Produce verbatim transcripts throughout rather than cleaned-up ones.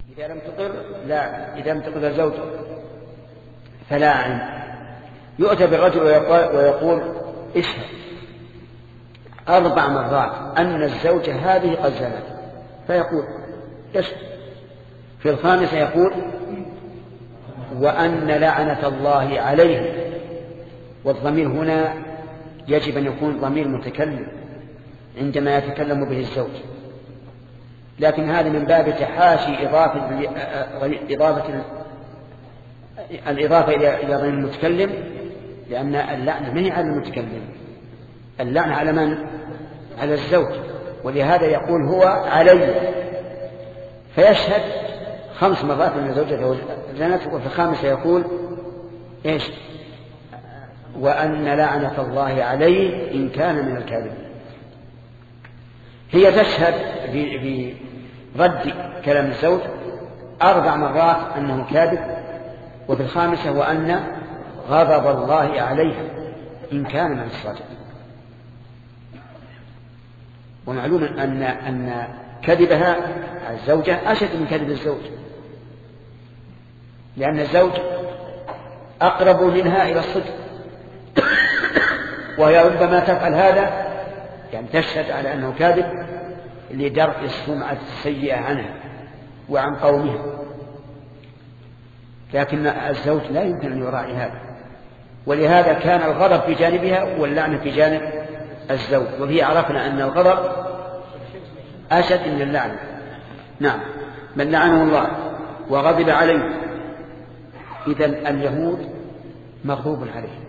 إذا لم تقر لا إذا لم تقر الزوج فلا عين. يؤتى بالرجل ويقول اشهد أربع مرات أن الزوجة هذه قد زنت، فيقول اشهد. في الخامسة يقول وأن لعنة الله عليه، والضمير هنا يجب أن يكون ضمير متكلم عندما يتكلم به الزوج، لكن هذا من باب تحاشي إضافة إضافة الإضافة إلى ضمير المتكلم، لأن اللعنة ما هي على المتكلم، اللعنة على من؟ على الزوج، ولهذا يقول هو علي، فيشهد خمس مرات أن زوجته زنت، وفي الخامسة يقول إيش؟ وأن لعنة الله عليه إن كان من الكاذبين. هي تشهد برد كلام الزوج أربع مرات أنه كاذب، وفي الخامسة وأن غضب الله عليها إن كان من الصادق. ومعلوم أن أن كذبها الزوجة أشد من كذب الزوج، لأن الزوج أقرب منها إلى الصدق، وهي ربما تفعل هذا يعني تشهد على أنه كاذب لدرء السمعة السيئة عنها وعن قومها، لكن الزوج لا يمكن أن يراعي هذا، ولهذا كان الغضب في جانبها واللعنة في جانب الزوج، وهي عرفنا أن الغضب أشد من اللعنة. نعم، من لعنه الله وغضب عليه. إذن اليهود مغضوب عليهم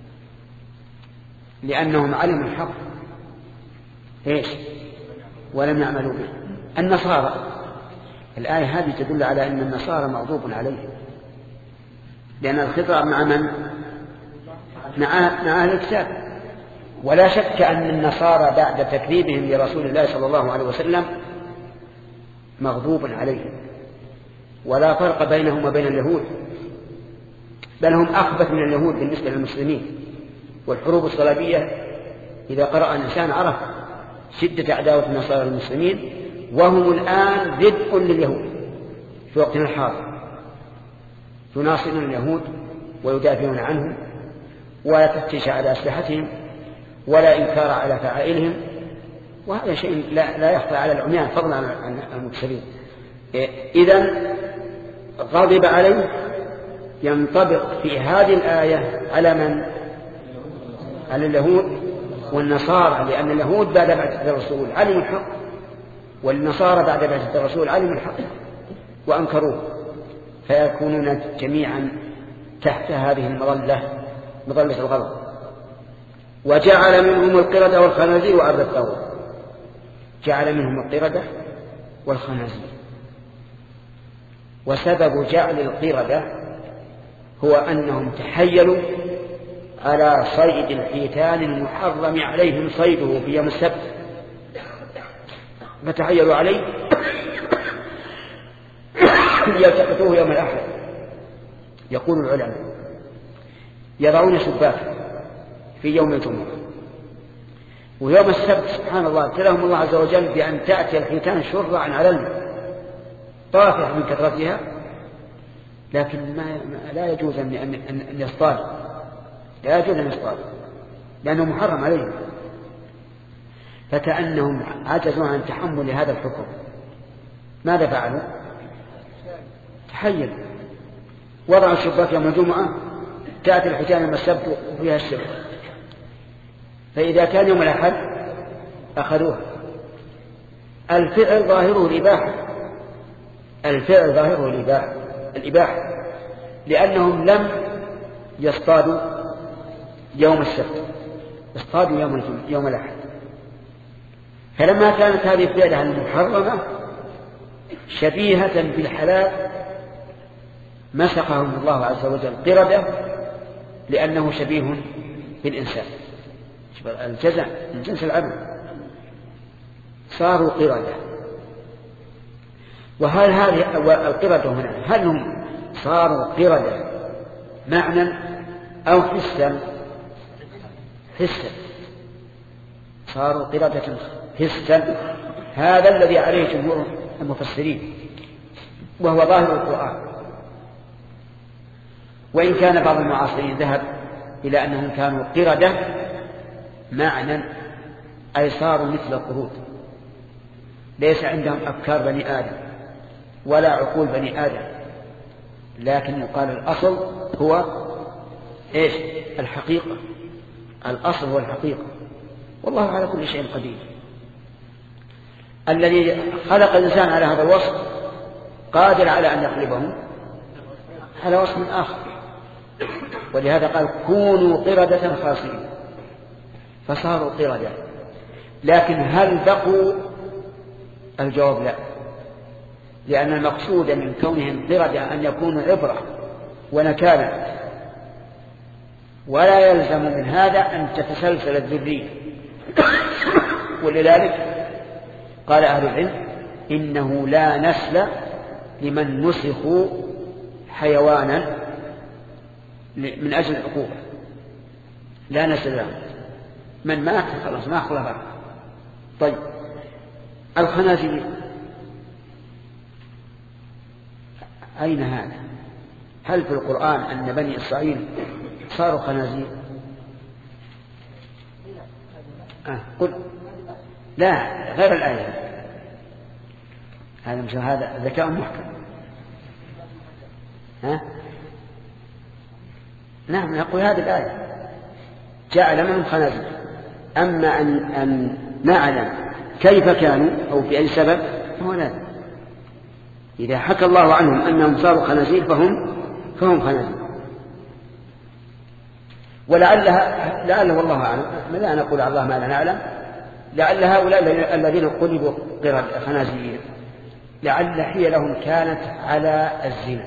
لأنهم علموا الحق إيش ولم يعملوا به. النصارى، الآية هذه تدل على أن النصارى مغضوب عليهم، لأن الخطاب مع من؟ مع أهل الكتاب، ولا شك أن النصارى بعد تكذيبهم لرسول الله صلى الله عليه وسلم مغضوب عليهم، ولا فرق بينهم وبين اليهود، بل هم أخبث من اليهود بالنسبة للمسلمين. والحروب الصليبية إذا قرأ الإنسان عرف شدة عداوة النصارى للمسلمين، وهم الآن ضد لليهود في وقتنا الحاضر، يناصرون اليهود ويدافعون عنهم ولا تفتش على أسلحتهم ولا إنكار على فعائلهم، وهذا شيء لا, لا يخفى على العميان فضلا عن المبصرين. إذن غضب عليه ينطبق في هذه الآية على من؟ على اليهود والنصارى، لأن اليهود بعد بعثة الرسول علموا الحق، والنصارى بعد بعثة الرسول علموا الحق وأنكروه، فيكونون جميعا تحت هذه المظلة، مظلة الغضب. وجعل منهم القردة والخنازير وعبد الطاغوت، جعل منهم القردة والخنازير. وسبب جعل القردة هو أنهم تحيلوا على صيد الحيتان المحرم عليهم صيده في يوم السبت، فتحيلوا عليه يلتقطوه يوم الأحد. يقول العلماء يضعون شباكا في يوم الجمعة، ويوم السبت سبحان الله ابتلاهم الله عز وجل بأن تأتي الحيتان شرعا على الماء طافح من كثرتها، لكن ما لا يجوز أن أن يصطاد، لا يجوز أن يصطاد لأنه محرم عليهم. فكأنهم عجزوا عن تحمل هذا الحكم، ماذا فعلوا؟ تحيلوا، وضعوا الشباك يوم الجمعة، تأتي الحيتان يوم السبت وفيها الشبك، فإذا كان يوم الأحد أخذوها. الفعل ظاهره الإباحة، الفعل ظاهره الإباحة الإباحة لأنهم لم يصطادوا يوم السبت، اصطادوا يوم الجمعة يوم الأحد. فلما كانت هذه الفعلة المحرمة شبيهة بالحلال مسخهم الله عز وجل قردة، لأنه شبيه بالإنسان، الجزع من جنس العمل، صاروا قردة. وهل هذه القردة هنا هل هم صاروا قردة معنى أو حسا؟ حسا، صاروا قردة حسا، هذا الذي عليه جمهور المفسرين. وهو ظاهر القرآن. وإن كان بعض المعاصرين ذهب إلى أنهم كانوا قردة معنى أي صاروا مثل القرود، ليس عندهم أفكار بني آدم ولا عقول بني آدم، لكن يقال الأصل هو إيش؟ الحقيقة. الأصل هو الحقيقة، والله على كل شيء قدير. الذي خلق الإنسان على هذا الوصف قادر على أن يقلبه على وصف آخر، ولهذا قال كونوا قردة خاسئين، فصاروا قردة. لكن هل بقوا؟ الجواب لا، لأن المقصود من كونهم قردة أن يكونوا عبرة ونكالا، ولا يلزم من هذا أن تتسلسل الذرية. ولذلك قال أهل العلم إنه لا نسل لمن نسخوا حيوانا من أجل العقوبة، لا نسل له، من مات خلاص ما خلق. طيب الخنازير أين هذا؟ هل في القرآن أن بني إسرائيل صاروا خنازير؟ آه قل لا، غير الآية. هذا مش هذا ذكاء محكم. ها؟ نعم نقول هذه الآية جعل منهم خنازير. أما أن, أن نعلم كيف كانوا أو بأي سبب فهو لازم. إذا حكى الله عنهم أنهم صاروا خنازير فهم فهم خنازير. ولعلها لعله والله أعلم، لا نقول على الله ما لا نعلم، لعل هؤلاء الذين قلبوا قرد خنازير لعل حيلهم كانت على الزنا،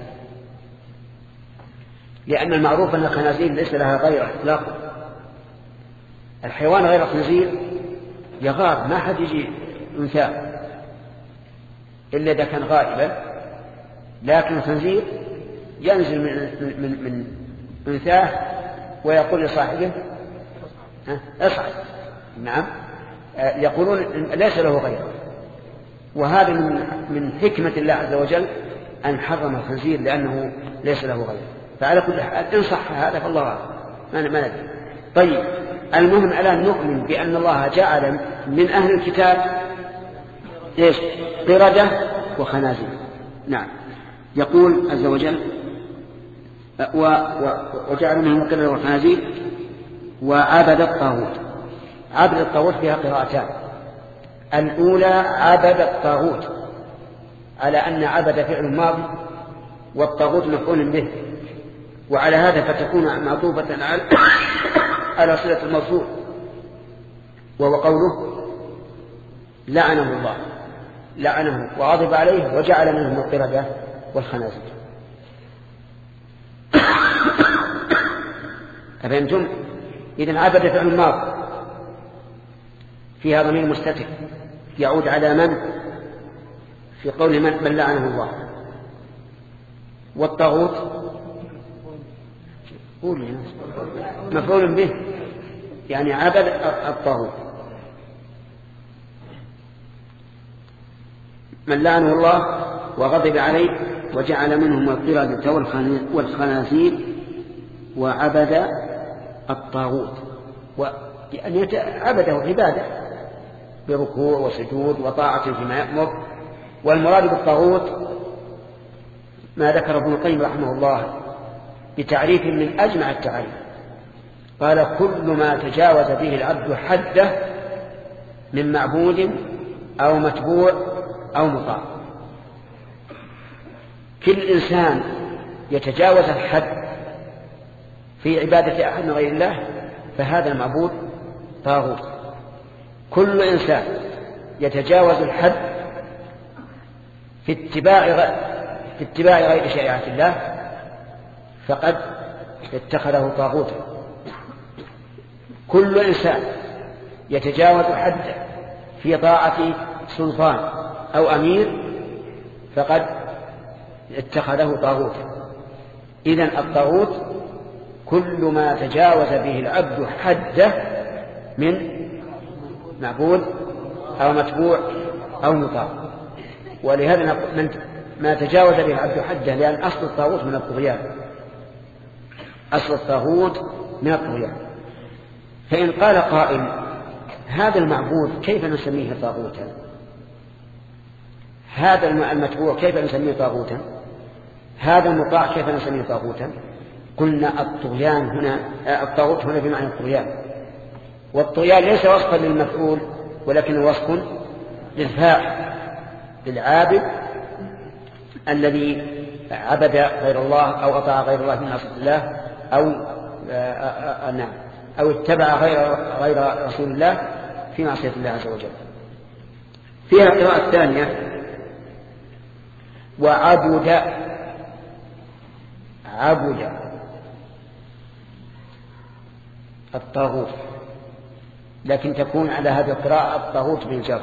لأن المعروف أن الخنازير ليس لها غير إطلاقا. الحيوان غير الخنزير يغار، ما حد يجي أنثى إلا إذا كان غائبا، لكن الخنزير ينزل من, من, من أنثاه ويقول لصاحبه اصعد. نعم يقولون ليس له غيره. وهذا من, من حكمة الله عز وجل أن حرم الخنزير لأنه ليس له غيره. فعلى كل حال إن صح هذا فالله أعلم، ما ندري. طيب المهم الآن نؤمن بأن الله جعل من أهل الكتاب إيش؟ قردة وخنازير. نعم يقول عز وجل و... و... وجعل منهم القردة والخنازير وعبد الطاغوت. عبد الطاغوت فيها قراءتان. الأولى عبد الطاغوت على أن عبد فعل ماضي والطاغوت مفعول به، وعلى هذا فتكون معطوفة على على صلة الموصول، وهو قوله لعنه الله، لعنه وغضب عليه وجعل منهم القردة والخنازير. أفهمتم؟ إذن عبد فعل ماضي فيها ضمير مستتر يعود على من في قول من بل لعنه الله. والطاغوت مفعول به يعني عبد الطاغوت. من لعنه الله وغضب عليه وجعل منهم القردة والخنازير وعبد الطاغوت، يعني عبده عبادة بركوع وسجود وطاعة فيما يأمر. والمراد بالطاغوت ما ذكر ابن القيم رحمه الله بتعريف من أجمع التعريف، قال كل ما تجاوز به العبد حده من معبود أو متبوع أو مطاع. كل إنسان يتجاوز الحد في عبادة أحد من غير الله فهذا المعبود طاغوت. كل إنسان يتجاوز الحد في اتباع في اتباع غير شريعة الله فقد اتخذه طاغوتا. كل إنسان يتجاوز الحد في طاعة سلطان أو أمير فقد اتخذه طاغوتا. إذن الطاغوت كل ما تجاوز به العبد حده من معبود أو متبوع أو مطاع. ولهذا ما تجاوز به العبد حده، لأن أصل الطاغوت من الطغيان، أصل الطاغوت من الطغيان. فإن قال قائل هذا المعبود كيف نسميه طاغوتا؟ هذا المتبوع كيف نسميه طاغوتا؟ هذا المطاع كيف نسميه طاغوتا؟ قلنا الطغيان هنا، الطاغوت هنا بمعنى الطغيان، والطغيان ليس وصفا للمفعول ولكن وصف للفاعل، للعابد الذي عبد غير الله أو أطاع غير الله من معصية الله، أو آآ آآ نعم أو اتبع غير غير رسول الله في معصية الله عز وجل. فيها قراءة ثانية وعبد، عبد الطاغوت، لكن تكون على هذه القراءة الطاغوت بالجر،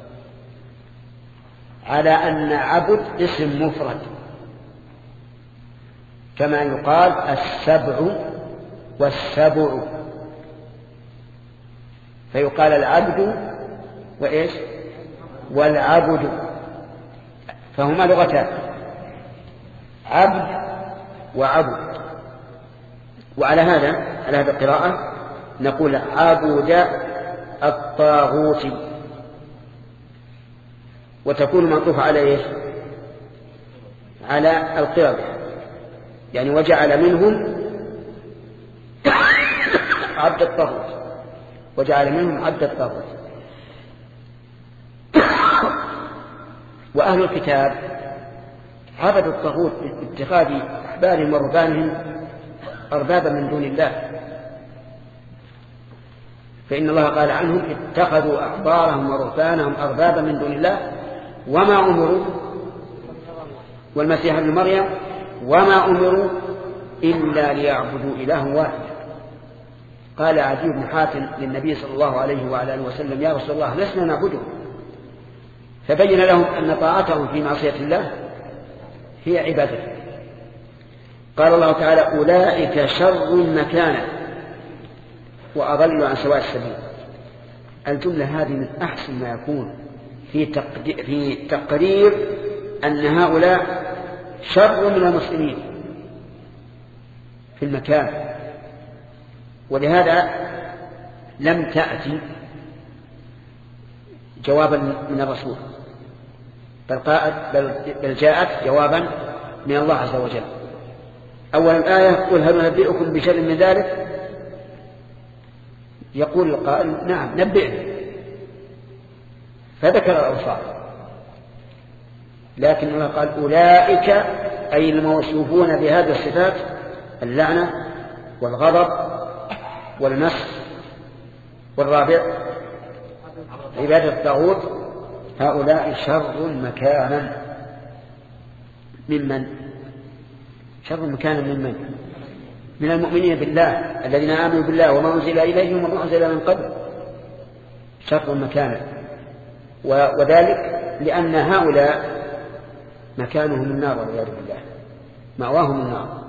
على أن عبد اسم مفرد، كما يقال السبع والسبع، فيقال العبد وإيش والعبد، فهما لغتان، عبد وعبد. وعلى هذا على هذه القراءة نقول عبد الطاغوت، وتكون معطوفة على إيش؟ على القردة، يعني وجعل منهم عبد الطاغوت، وجعل منهم عبد الطاغوت. وأهل الكتاب عبدوا الطاغوت باتخاذ أحبارهم ورهبانهم أربابا من دون الله، فإن الله قال عنهم اتخذوا أحبارهم ورهبانهم أربابا من دون الله وما أمروا، والمسيح ابن مريم وما أمروا إلا ليعبدوا إلها واحدا. قال عدي بن حاتم للنبي صلى الله عليه وعلى آله وسلم يا رسول الله لسنا نعبده، فبين لهم أن طاعتهم في معصية الله هي عبادته. قال الله تعالى أولئك شر مكانا وأضل عن سواء السبيل. الجملة هذه من أحسن ما يكون في في تقرير أن هؤلاء شر من المسلمين في المكان، ولهذا لم تأتي جوابا من الرسول، بل, بل جاءت جوابا من الله عز وجل. أول الآية قل هل ننبئكم بشر من ذلك؟ يقول القائل نعم نبئنا، فذكر الأوصاف، لكن الله قال أولئك أي الموصوفون بهذه الصفات، اللعنة والغضب والمس. والرابع عبادة الطاغوت، هؤلاء شر مكانا ممن شر مكانا ممن من المؤمنين بالله الذين آمنوا بالله وما أنزل إليهم وما أنزل من قبل، شر مكانا، وذلك لأن هؤلاء مكانهم النار والعياذ بالله، مأواهم النار.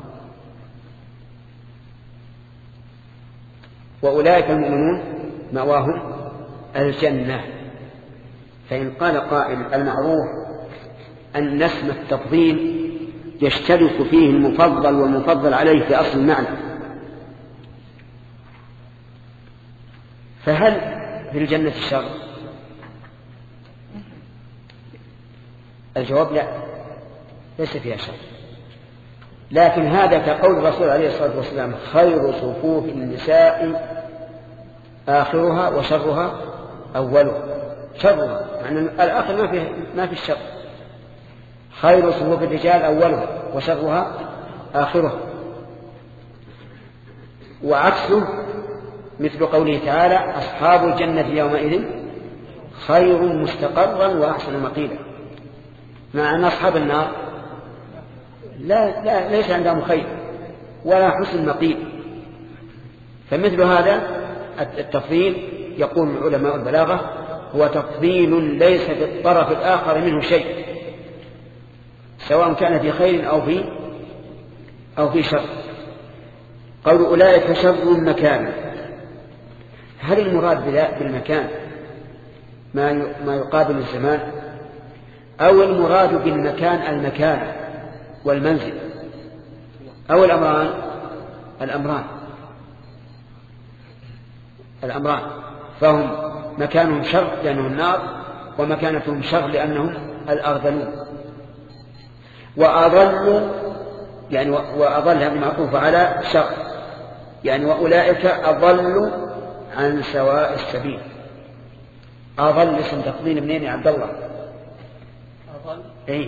وأولئك المؤمنون مأواهم الجنة. فإن قال قائل المعروف أن اسم التفضيل يشترك فيه المفضل والمفضل عليه في أصل المعنى، فهل في الجنة شر؟ الجواب لا، ليس فيها شر، لكن هذا كقول الرسول عليه الصلاة والسلام خير صفوف النساء آخرها وشرها أولها. شرها يعني الآخر ما في ما في الشر، خير صفوف الرجال أولها وشرها آخرها. وعكسه مثل قوله تعالى أصحاب الجنة يومئذ خير مستقرا وأحسن مقيلا، مع أن أصحاب النار لا, لا ليس عندهم خير ولا حسن مقيل. فمثل هذا التفضيل يقول علماء البلاغة هو تفضيل ليس في الطرف الآخر منه شيء، سواء كان في خير أو في أو في شر. قول أولئك شر مكانا، هل المراد بالمكان ما ما يقابل الزمان أو المراد بالمكان المكان والمنزل، أو الأمران الأمران الأمران فهم مكانهم شر لأنه النار، ومكانتهم شر لأنهم الأرذلون. وأضل يعني وأضل هذه معطوفة على شر، يعني وأولئك أضلوا عن سواء السبيل. أضل اسم تفضيل منين يا عبد الله؟ أضل إيه؟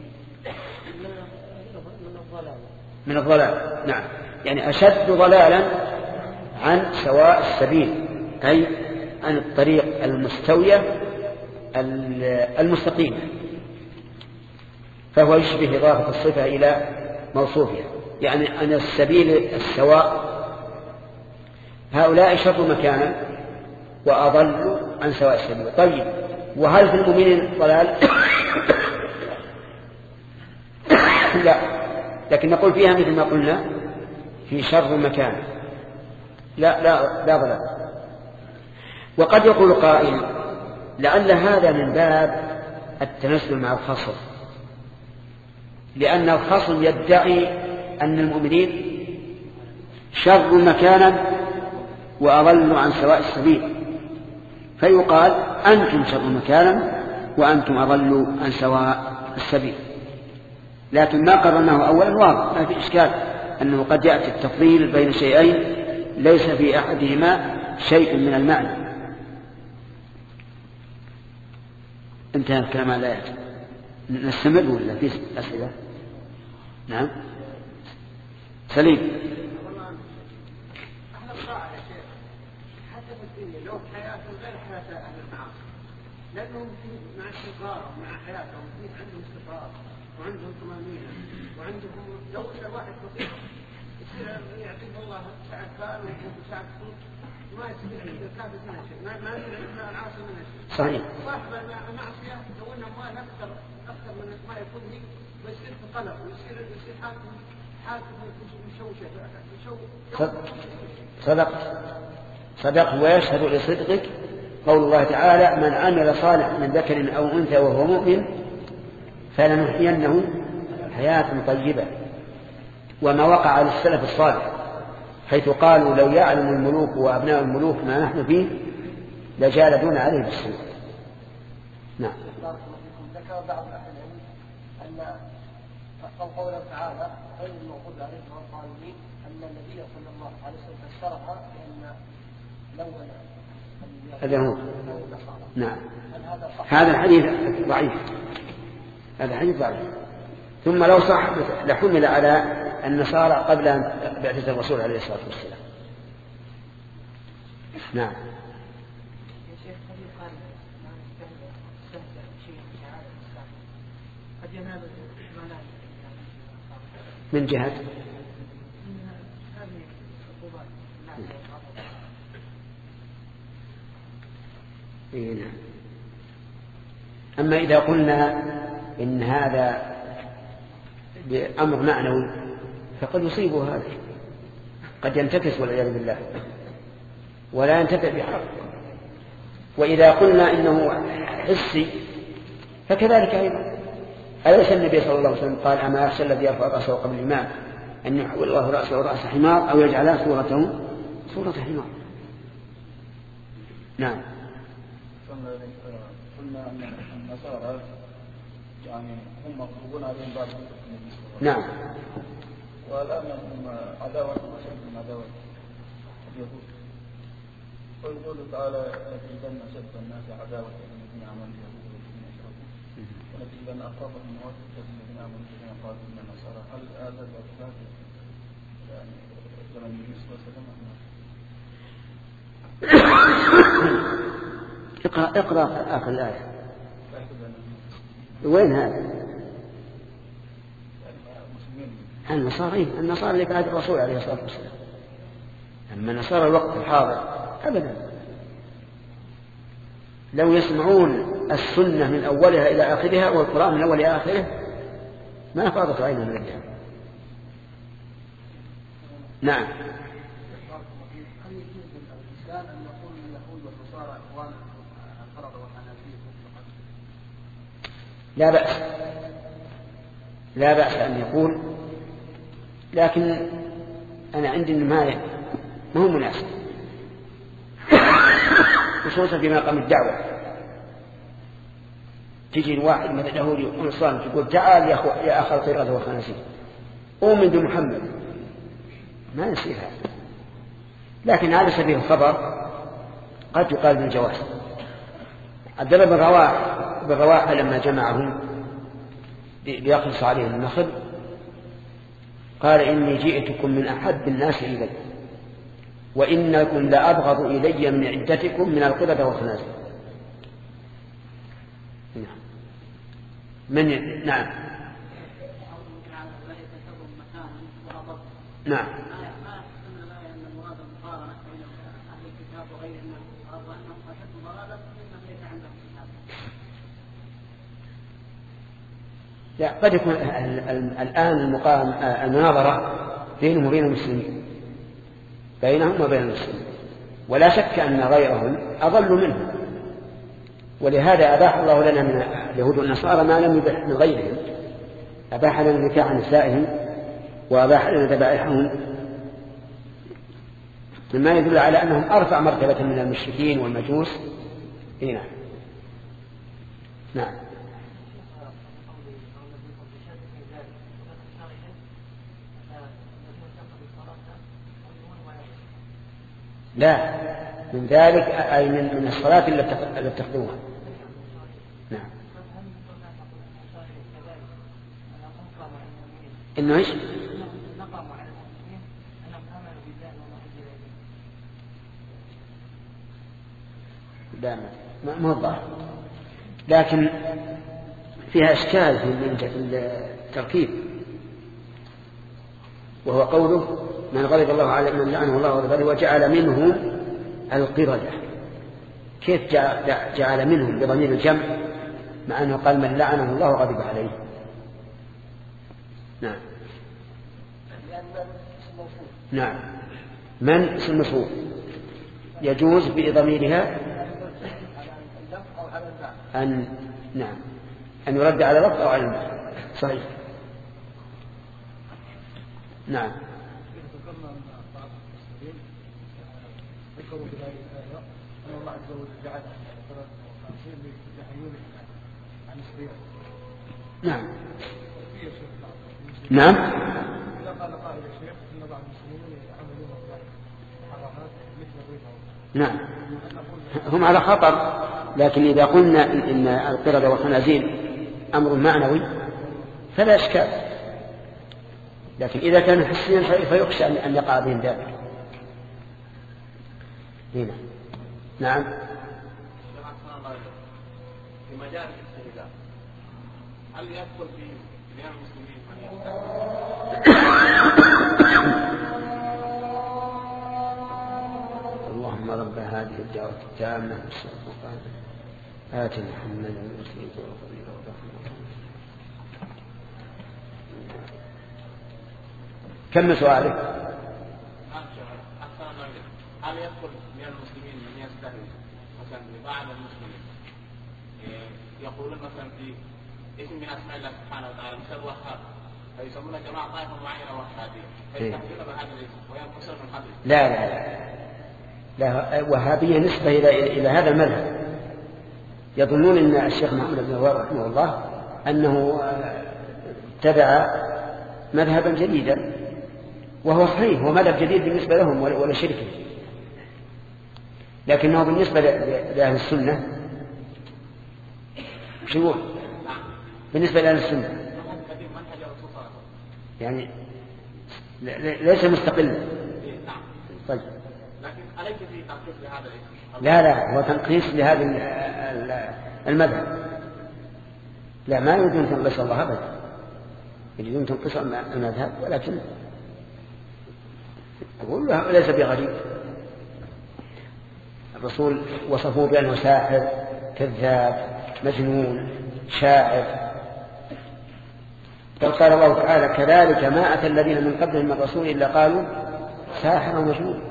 من الضلال. من الضلال، نعم، يعني أشد ضلالا عن سواء السبيل، أي عن الطريق المستوية المستقيمة، فهو يشبه إضافة الصفة إلى موصوفها، يعني عن السبيل السواء. هؤلاء شر مكانا وأضلوا عن سواء السبيل. طيب، وهل في المؤمنين ضلال؟ لا، لكن نقول فيها مثل ما قلنا في شر مكان، لا لا لا ضلال. وقد يقول قائل لعل هذا من باب التنزل مع الخصم، لأن الخصم يدعي أن المؤمنين شر مكانا وأضلوا عن سواء السبيل، فيقال أنتم شر مكانا وأنتم أضلوا عن سواء السبيل. لكن ما قررناه أولا واضح، ما في إشكال أنه قد يأتي التفضيل بين شيئين ليس في أحدهما شيء من المعنى. انتهى الكلام على الآيات، نستمر ولا في أسئلة؟ نعم سليم. أهل الطاعة يا شيخ حتى في الدنيا لو حياتهم غير حياة أهل المعاصي، لأنهم مع استقرار مع حياتهم في عندهم استقرار وعندهم طمأنينة وعندهم لو إلى واحد بسيط يصير يعطيه الله ساعة كان ويعطيه ساعة صوت ما يصير الكافر منها شيء، ما ما يصير العاصي منها شيء. صحيح. صاحب المعصية لو إنه ما أكثر أكثر من ما يكون هيك ويصير في قلق ويصير يصير حاكم حاكم مشوشة مشوشة. صدقت صدق ويشهد لصدقك قول الله تعالى: من عمل صالحا من ذكر أو أنثى وهو مؤمن فلنحيينه حياة طيبة. وما وقع على السلف الصالح حيث قالوا: لو يعلم الملوك وأبناء الملوك ما نحن فيه لجالدون عليه بالسوء. نعم. ذكر بعض أهل العلم أن قوله تعالى غير المغضوب عليهم ولا الضالين أن النبي صلى الله عليه وسلم فسرها بأن لون اليهود. نعم. هذا الحديث ضعيف، هذا الحديث ضعيف. ثم لو صح لحمل على النصارى قبل أن بعثة الرسول عليه الصلاة والسلام. نعم. من جهة إيه نعم. أما إذا قلنا إن هذا بأمر معنوي فقد يصيبه هذا، قد ينتكس والعياذ بالله ولا ينتفع بحق. وإذا قلنا إنه حسي فكذلك أيضا. أليس النبي صلى الله عليه وسلم قال: أما يخشى الذي يرفع رأسه قبل الإمام أن يحول الله رأسه رأس حمار أو يجعل صورته صورة حمار. نعم. قلنا أن النصارى يعني هم مغضوبون عليهم بعد نعم. والآن هم عداوة وشد من عداوة اليهود، ويقول تعالى: لتجدن أشد الناس عداوة الذين آمنوا باليهود والذين أشركوا ولتجدن أقربهم مودة الذين آمنوا بالذين قالوا إن النصارى. هل هذا الاعتقاد يعني زمن النبي صلى الله عليه وسلم؟ اقرأ اقرأ آخر الآية. وين هذا؟ النصارى النصارى اللي بعد الرسول عليه الصلاة والسلام. أما نصارى الوقت الحاضر أبدا، لو يسمعون السنة من أولها إلى آخرها والقرآن من أولها إلى آخره ما فاضت عينهم من الجهل. نعم. لا بأس لا بأس أن يقول، لكن أنا عندي ما ما هو مناسب، خصوصا في مقام الدعوة. تجي الواحد من اليهودي ونصارى تقول تعال يا أخو يا أخ القردة والخنازير أؤمن بمحمد، ما يصير هذا. لكن على سبيل الخبر قد يقال بالجواز. عبد الله بن رواحة بن رواحة لما جمعهم ليقص عليهم النخل قال إني جئتكم من أحب الناس إلي، وإنكم لأبغض إلي من عدتكم من القردة والخنازير. من نعم نعم لا، قد يكون الآن المقام المناظرة بينهم وبين المسلمين، بينهم وبين المسلمين، ولا شك أن غيرهم أضل منهم، ولهذا أباح الله لنا من اليهود والنصارى ما لم يبح من غيرهم. أباح لنا نكاح نسائهم وأباح لنا ذبائحهم، مما يدل على أنهم أرفع مرتبة من المشركين والمجوس. هنا نعم لا، من ذلك أي من الصلاة التي تخدمها. نعم إنه إيش؟ لا ما هو الظاهر، لكن فيها إشكال في التركيب، وهو قوله من غضب الله على من لعنه الله وغضب وجعل منهم القردة. كيف جعل منهم بضمير الجمع مع أنه قال من لعنه الله وغضب عليه؟ نعم نعم من اسم مفعول يجوز بضميرها أن نعم أن يرد على لفظ أو على المعنى. صحيح. نعم ذكروا في هذه الآية أن الله عز وجل جعل ثلاثة وخمسين لتحيون عن الصيام. نعم نعم. إذا قال قائل الشيخ أن بعض المسلمين يعملون محرمات مثل الربا. نعم هم على خطر، لكن إذا قلنا إن القردة والخنازير أمر معنوي فلا إشكال، لكن إذا كان حسيا فيخشى أن يقع بهم ذلك. هنا نعم في مجال الاستهلاك هل يدخل في بنيان المسلمين من اللهم رب هذه الدعوة التامة والصلاة آت محمدا المسلمين والفضيلة والرحمة. كم سؤالك؟ هل يدخل من المسلمين من يستهل مثلا لبعض المسلمين يقولون مثلا في اسم من اسماء الله سبحانه وتعالى مثل الوهاب فيسمون جماعه طائفه معينه وهابيه فيستهلون بهذا الاسم وينقصون من حدث؟ لا لا لا لا، وهابيه نسبه الى الى هذا المذهب. يظنون ان الشيخ محمد بن الوهاب رحمه الله انه اتبع مذهبا جديدا، وهو صحيح هو مذهب جديد بالنسبه لهم ولا شركه، لكنه بالنسبة لأهل السنة شو بالنسبة لأهل السنة يعني ليس مستقلا. طيب لكن أليس في تنقيص لهذا؟ لا لا، هو تنقيص لهذا المذهب. لا، ما يريدون تنقيص الله أبدا، يريدون تنقيص المذهب، ولكن أقول له ليس بغريب. الرسول وصفوه بأنه ساحر كذاب مجنون شاعر، بل قال الله تعالى كذلك ما أتى الذين من قبلهم من رسول إلا قالوا ساحر ومجنون.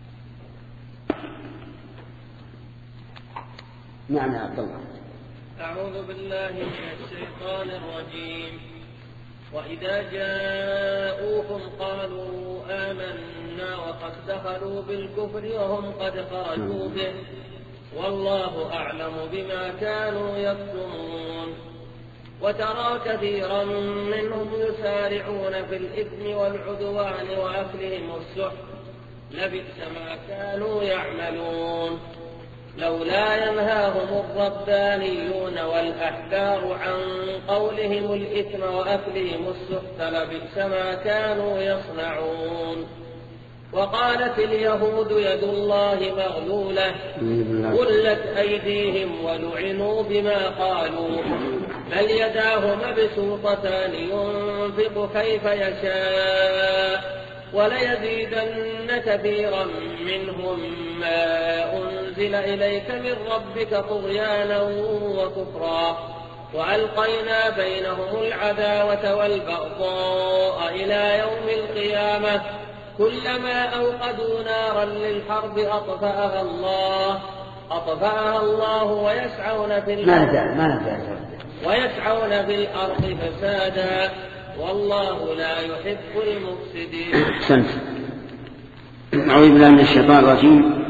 نعم يا عبد الله. أعوذ بالله من الشيطان الرجيم. وإذا جاءوكم قالوا آمنا وقد دخلوا بالكفر وهم قد خرجوا به والله أعلم بما كانوا يكتمون. وترى كثيرا منهم يسارعون في الإثم والعدوان وأكلهم السحت لبئس ما كانوا يعملون. لولا ينهاهم الربانيون والأحبار عن قولهم الإثم وأكلهم السحت لبئس ما كانوا يصنعون. وقالت اليهود يد الله مغلولة غلت أيديهم ولعنوا بما قالوا بل يداه مبسوطتان ينفق كيف يشاء وليزيدن كثيرا منهم ما أنزل إليك من ربك طغيانا وكفرا وألقينا بينهم العداوة والبغضاء إلى يوم القيامة كلما أوقدوا نارا للحرب أطفأها الله أطفأها الله ويسعون في الأرض ويسعون في الأرض فسادا والله لا يحب المفسدين. أحسنت. أعوذ بالله من الشيطان الرجيم.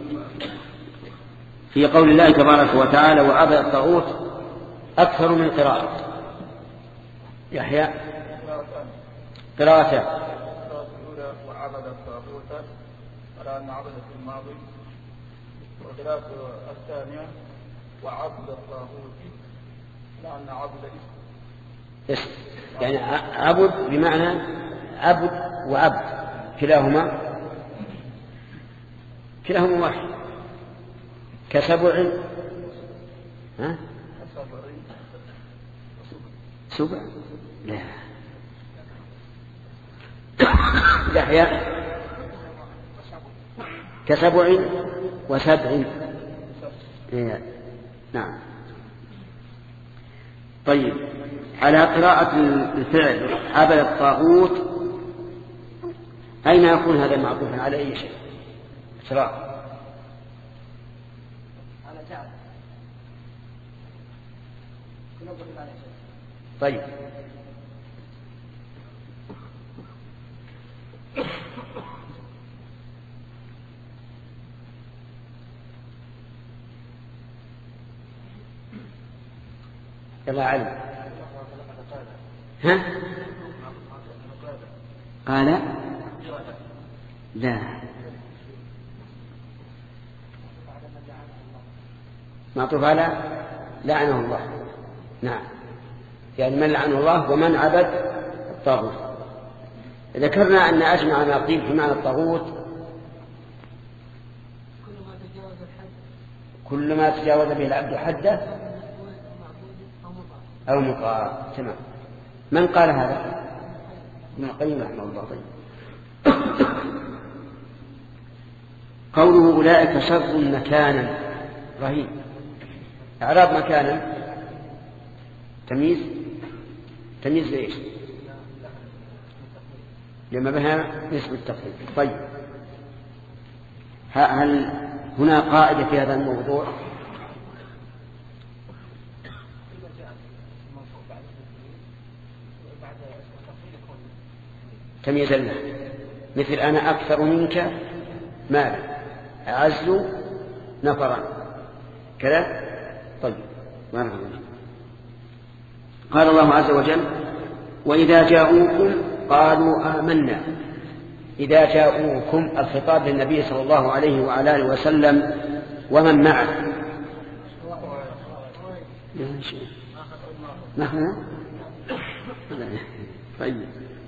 في قول الله تبارك وتعالى وعبد الطاغوت أكثر من قراءة. يحيى قراءته وعبد الطاغوت على أن عبد في الماضي والقراءة الثانية وعبد الطاغوت لأن عبد اسم يعني عبد بمعنى عبد وعبد كلاهما كلاهما واحد كسبع ها سبع لا يحيى كسبع وسبع نعم. طيب على قراءة الفعل عبد الطاغوت أين يكون هذا معطوفا على أي شيء؟ إسراء على جعل. طيب يلا علم ها قال لا معطوف على لعنه الله. نعم يعني من لعنه الله ومن عبد الطاغوت. ذكرنا أن أجمع ما قيل في معنى الطاغوت كل ما تجاوز به العبد حده أو مطاع. تمام. من قال هذا؟ ابن القيم رحمه الله. طيب قوله أولئك شر مكانا رهيب. إعراب مكانا تمييز تمييز لإيش؟ لما بها نسبة التقدير. طيب هل هنا قاعدة في هذا الموضوع؟ تمييز له مثل أنا أكثر منك مالا أعز نفرا كذا. طيب قال الله عز وجل وإذا جاءوكم قالوا آمنا. إذا جاءوكم الخطاب للنبي صلى الله عليه وعلى آله وسلم ومن معه. نحن طيب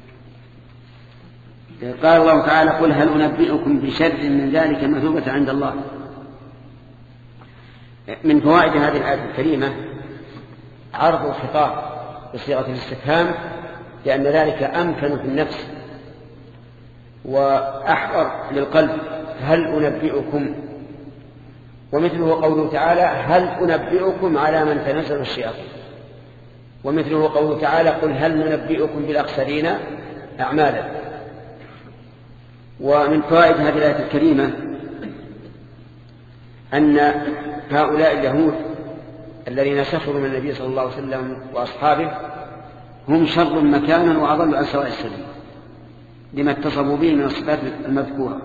قال الله تعالى قل هل أنبئكم بشر من ذلك مثوبة عند الله. من فوائد هذه الآية الكريمة عرض الخطاب بصيغة الاستفهام لأن ذلك أمكن في النفس وأحقر للقلب. هل أنبئكم ومثله قوله تعالى هل أنبئكم على من تنزل الشياطين ومثله قوله تعالى قل هل ننبئكم بالأخسرين أعمالا. ومن فوائد هذه الآية الكريمة أن هؤلاء اليهود الذين سخروا من النبي صلى الله عليه وسلم وأصحابه هم شر مكانا وأضل عن سواء السبيل لما اتصفوا به من الصفات المذكورة.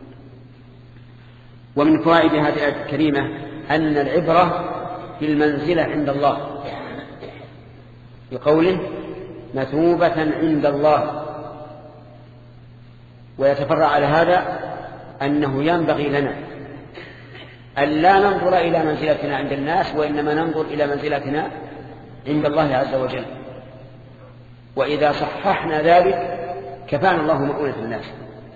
ومن فوائد هذه الآية الكريمة أن العبرة في المنزلة عند الله، بقوله مثوبة عند الله. ويتفرع على هذا أنه ينبغي لنا أن لا ننظر إلى منزلتنا عند الناس، وإنما ننظر إلى منزلتنا عند الله عز وجل. وإذا صححنا ذلك كفانا الله مؤونة الناس.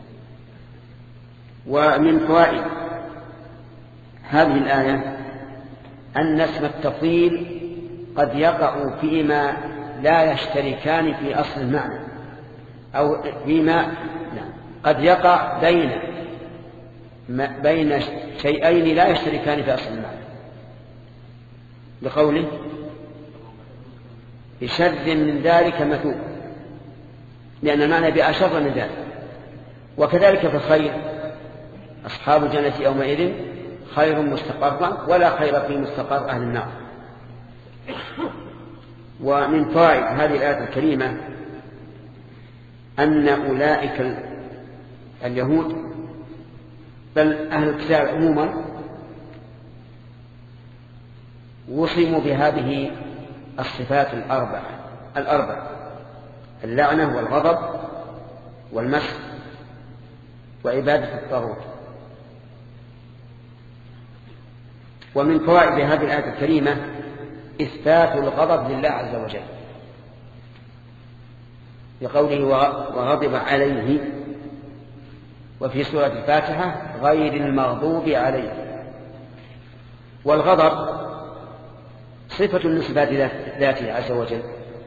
ومن فوائد هذه الآية أن اسم التفضيل قد يقع فيما لا يشتركان في أصل المعنى، أو فيما قد يقع بين بين شيئين لا يشتركان في أصل المعنى، لقوله بشر من ذلك مثوب، لأن المعنى بأشر من ذلك. وكذلك في الخير، أصحاب الجنة يومئذ خير مستقرا ولا خير في مستقر أهل النار. ومن فوائد هذه الآية الكريمة أن أولئك اليهود بل أهل الكتاب عموما وصموا بهذه الصفات الأربع الأربع اللعنة والغضب والمسخ وعبادة الطاغوت. ومن فوائد هذه الآية الكريمة إثبات الغضب لله عز وجل، بقوله وغضب عليه، وفي سورة الفاتحة غير المغضوب عليه. والغضب صفة من صفات ذاته عز وجل،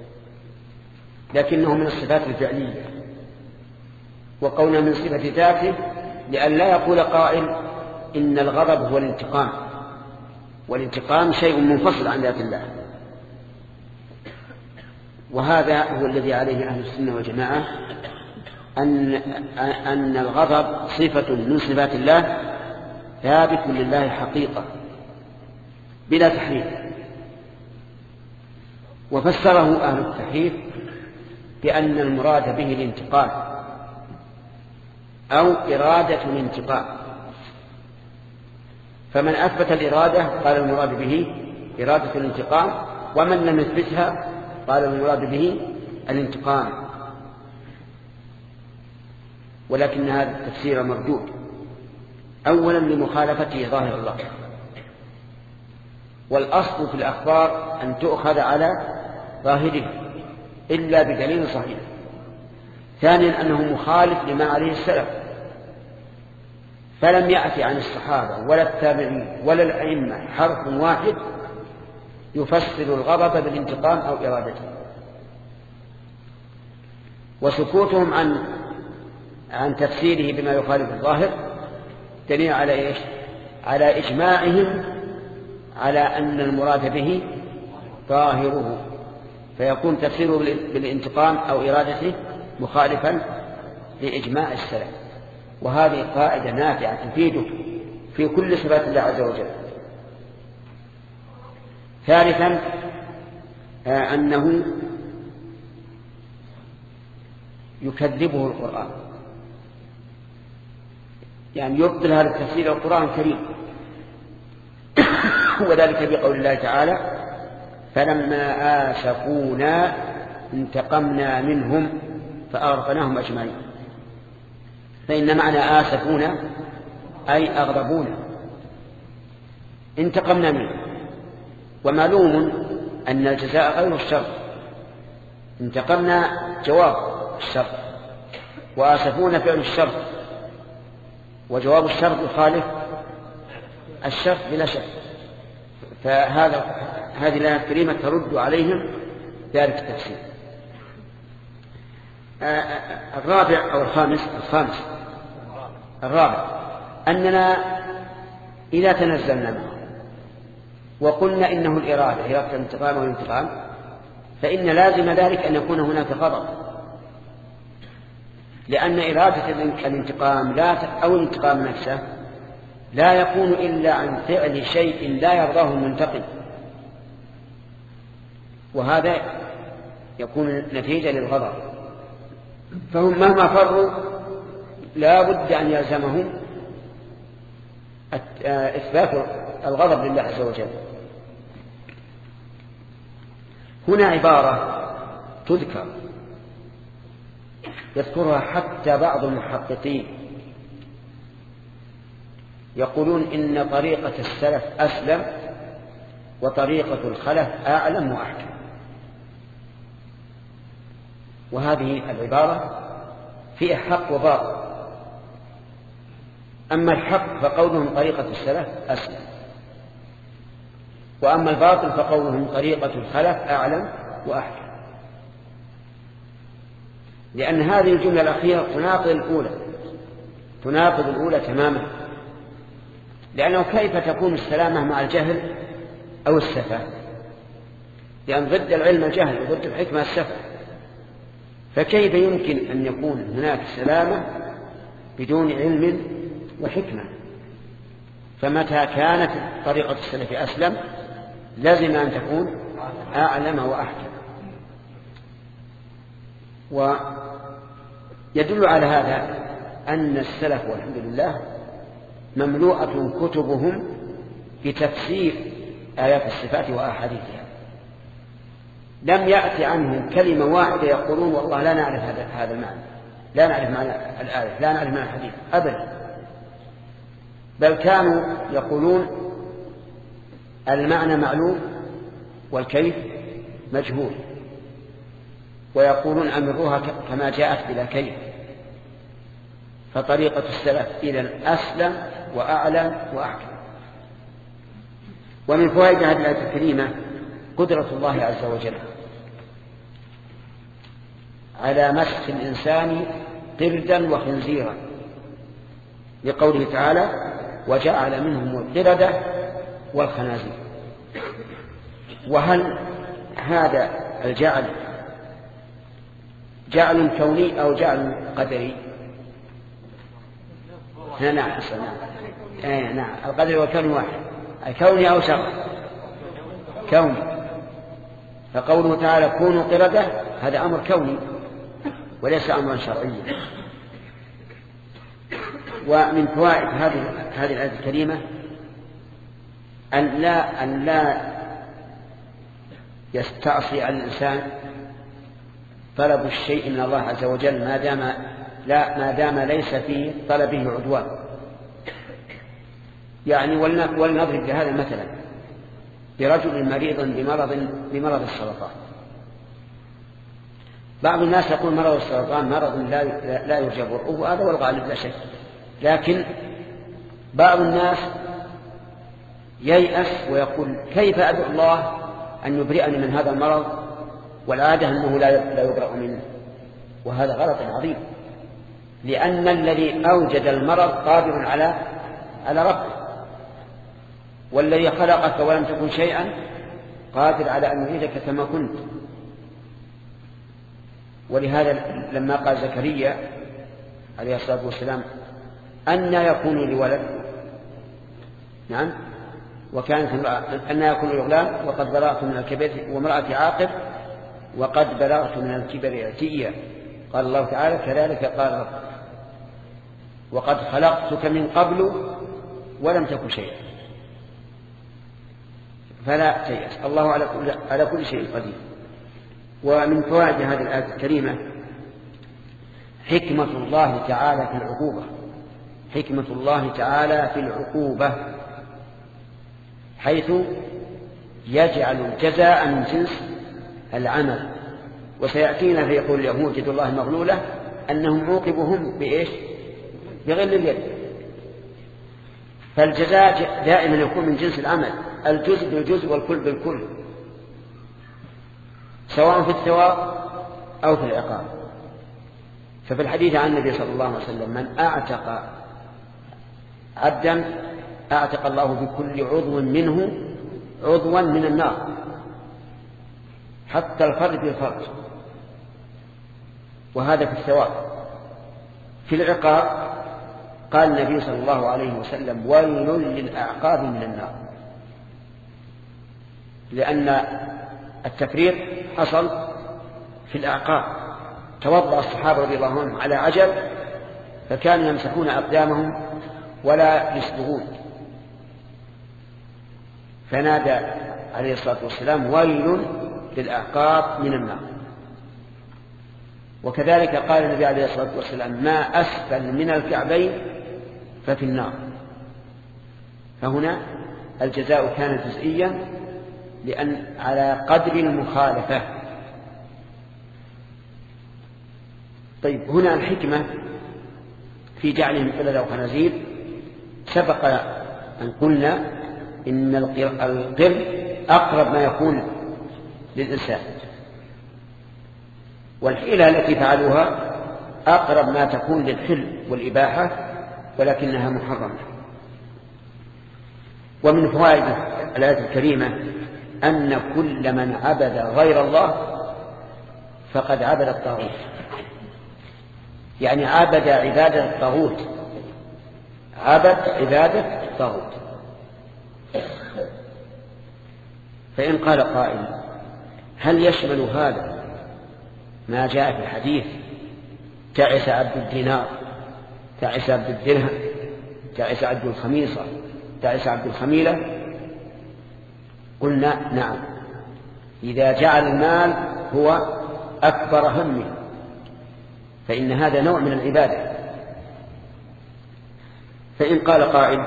لكنه من الصفات الفعلية، وقولنا من صفة ذاته لأن لا يقول قائل إن الغضب هو الانتقام، والانتقام شيء منفصل عن ذات الله. وهذا هو الذي عليه أهل السنة والجماعة، أن أن الغضب صفة من صفات الله ثابت لله حقيقة بلا تحريف. وفسره أهل التحريف بأن المراد به الانتقام أو إرادة الانتقام، فمن أثبت الإرادة قال المراد به إرادة الانتقام، ومن لم يثبتها قال المراد به الانتقام. ولكن هذا التفسير مردود، أولا لمخالفته ظاهر الله، والأصل في الأخبار أن تؤخذ على ظاهره إلا بدليل صحيح. ثانيا أنه مخالف لما عليه السلف، فلم يأتي عن الصحابة ولا التابعين ولا الأئمة حرف واحد يفسر الغضب بالانتقام أو إرادته. وسكوتهم عن عن تفسيره بما يخالف الظاهر دليل على إيش؟ على إجماعهم على أن المراد به ظاهره، فيكون تفسيره بالانتقام أو إرادته مخالفا لإجماع السلف. وهذه قاعدة نافعة تفيدك في كل صفات الله عز وجل. ثالثا أنه يكذبه القرآن، يعني يبطل هذا التفسير القرآن الكريم، وذلك بقول الله تعالى فلما آسفونا انتقمنا منهم فأغرقناهم أجمعين. فإن معنى آسفونا أي أغضبونا، انتقمنا منهم. ومعلوم أن الجزاء غير الشر، انتقمنا جواب الشر، وآسفونا فعل الشر، وجواب الشر يخالف الشر بلا شك. فهذا هذه الآية الكريمة ترد عليهم ذلك التفسير. الرابع أو الخامس الخامس الرابع أننا إذا تنزلنا معه وقلنا إنه الإرادة إرادة الانتقام والانتقام، فإن لازم ذلك أن يكون هناك غضب، لأن إرادة الانتقام لا أو الانتقام نفسه لا يكون إلا عن فعل شيء لا يرضاه المنتقم، وهذا يكون نتيجة للغضب، فهم مهما فروا لا بد أن يلزمهم إثبات الغضب لله عز وجل. هنا عبارة تذكر يذكرها حتى بعض المحققين، يقولون إن طريقة السلف أسلم وطريقة الخلف أعلم وأحكم. وهذه العبارة فيها حق وباطل. أما الحق فقولهم طريقة السلف أسلم، وأما الباطل فقولهم طريقة الخلف أعلم وأحكم، لأن هذه الجملة الأخيرة تناقض الأولى تناقض الأولى تماما، لأنه كيف تكون السلامة مع الجهل أو السفة؟ لأن ضد العلم الجهل وضد الحكمة السفة، فكيف يمكن أن يكون هناك سلامة بدون علم وحكمة؟ فمتى كانت طريقة السلف أسلم لازم أن تكون أعلم وأحكم. ويدل على هذا أن السلف والحمد لله مملوءة كتبهم بتفسير آيات الصفات وأحاديثها، لم يأتي عنهم كلمة واحدة يقولون والله لا نعرف هذا المعنى، لا نعرف معنى الآية، لا نعرف معنى الحديث أبدا، بل كانوا يقولون المعنى معلوم والكيف مجهول، ويقولون أمروها كما جاءت بلا كيف. فطريقة السلف إذن أسلم وأعلم وأحكم. ومن فوائد هذه الآية الكريمة قدرة الله عز وجل على مسخ الإنسان قردا وخنزيرا، لقوله تعالى وجعل منهم القردة والخنازير. وهل هذا الجعل جعل كوني أو جعل قدري؟ نعم نعم آه نعم القدر والكون واحد، كوني أو شرعي؟ كوني. فقوله تعالى كونوا قردة هذا أمر كوني وليس أمرا شرعيا. ومن فوائد هذه هذه الآية الكريمة أن لا أن لا يستعصي على الإنسان طلب الشيء من الله عز وجل ما دام لا ما دام ليس في طلبه عدوان. يعني ولنضرب بهذا مثلا برجل مريض بمرض بمرض السرطان. بعض الناس يقول مرض السرطان مرض لا لا يرجى برؤه، وهذا هو الغالب لا شك، لكن بعض الناس ييأس ويقول كيف أدعو الله أن يبرئني من هذا المرض والعادة أنه لا يبرأ منه. وهذا غلط عظيم، لأن الذي أوجد المرض قادر على على رفعه، والذي خلقك ولم تكن شيئا قادر على أن يعيدك كما كنت. ولهذا لما قال زكريا عليه الصلاة والسلام أن يكون لي ولد، نعم وكانت أن يكون لي غلام وقد بلغت من الكبر وامرأتي عاقر وقد بلغت من الكبر عتيا، قال الله تعالى كذلك قال ربك وقد خلقتك من قبل ولم تكن شيئا. فلا تيأس، الله على كل, على كل شيء قدير. ومن فوائد هذه الآية الكريمة حكمة الله تعالى في العقوبة، حكمة الله تعالى في العقوبة حيث يجعل الجزاء من جنس العمل. وسيأتينا في قول اليهود يد الله مغلولة أنهم عوقبهم بإيش؟ بغل اليد. فالجزاء دائما يكون من جنس العمل، الجزء بالجزء والكل بالكل، سواء في الثواب أو في العقاب. ففي الحديث عن النبي صلى الله عليه وسلم من أعتق عبدا أعتق الله بكل عضو منه عضوا من النار حتى الفرد بالفرد. وهذا في الثواب. في العقاب قال النبي صلى الله عليه وسلم ويل للأعقاب من النار، لأن التفريط حصل في الأعقاب. توضأ الصحابة رضي الله عنهم على عجل فكانوا يمسحون أقدامهم ولا يسبغون، فنادى عليه الصلاة والسلام ويل للأعقاب من النار. وكذلك قال النبي عليه الصلاة والسلام ما أسفل من الكعبين ففي النار. فهنا الجزاء كان جزئيا لأن على قدر المخالفة. طيب هنا الحكمة في جعلهم قردة وخنازير سبق أن قلنا إن القرد أقرب ما يكون للإنسان، والحيلة التي فعلوها أقرب ما تكون للحل والإباحة ولكنها محرمة. ومن فوائد الآية الكريمة أن كل من عبد غير الله فقد عبد الطاغوت، يعني عبد عبادة الطاغوت، عبد عبادة الطاغوت. فإن قال قائل هل يشمل هذا ما جاء في الحديث تعس عبد الدينار، تعس عبد الدرهم، تعس عبد الخميصة، تعس عبد الخميلة؟ قلنا نعم، إذا جعل المال هو أكبر همه فإن هذا نوع من العبادة. فإن قال قائل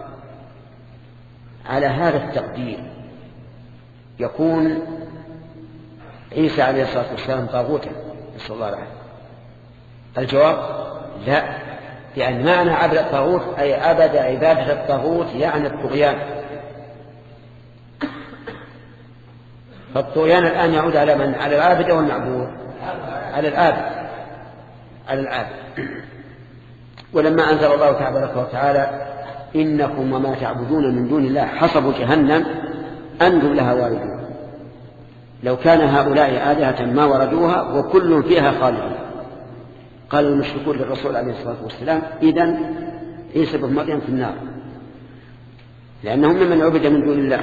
على هذا التقدير يكون عيسى عليه الصلاة والسلام طاغوتا نسأل الله العافية؟ الجواب لا، لأن معنى عبد الطاغوت أي عبد عبادة الطاغوت يعني الطغيان. فالطغيان الآن يعود على من؟ على العابد أو المعبود؟ على العابد، على العابد. ولما أنزل الله تبارك وتعالى إنكم وما تعبدون من دون الله حصب جهنم أنتم لها واردون، لو كان هؤلاء آلهة ما وردوها وكل فيها خالدون. قال المشركون للرسول عليه الصلاة والسلام إذن عيسى بن مريم في النار، لأنهم ممن عبد من دون الله.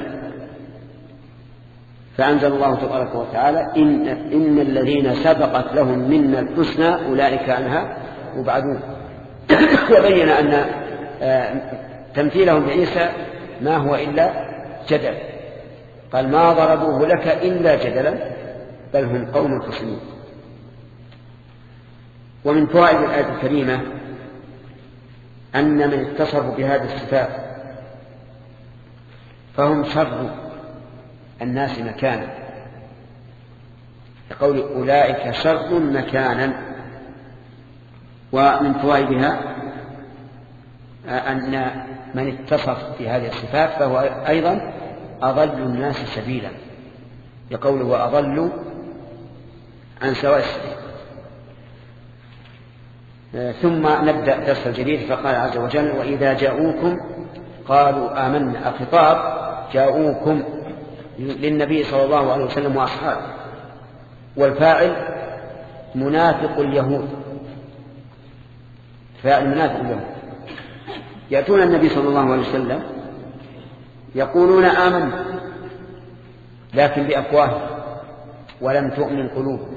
فأنزل الله تبارك وتعالى إن, إن الذين سبقت لهم منا الحسنى أولئك عنها مبعدون. وبين أن تمثيلهم بعيسى ما هو إلا جدل، قال ما ضربوه لك إلا جدلا بل هم قوم خصمون. ومن فوائد الآية الكريمة أن من اتصفوا بهذه الصفات فهم شر الناس مكانا، يقول أولئك شر مكانا. ومن فوائدها أن من اتصف بهذه الصفات فهو أيضا أضل الناس سبيلا، يقول وأضل عن سواء السبيل. ثم نبدأ درس الجديد. فقال عز وجل وإذا جاءوكم قالوا آمنا، الخطاب جاءوكم للنبي صلى الله عليه وسلم وأصحابه، والفاعل منافق اليهود، فاعل منافق اليهود يأتون النبي صلى الله عليه وسلم يقولون آمنا لكن بأفواههم ولم تؤمن قلوبهم،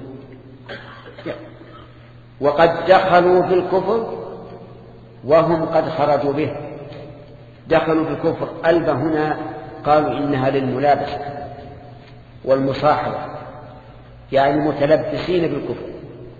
وقد دخلوا في الكفر وهم قد خرجوا به. دخلوا في الكفر ألب هنا قالوا إنها للملابسة والمصاحبة، يعني متلبسين بالكفر،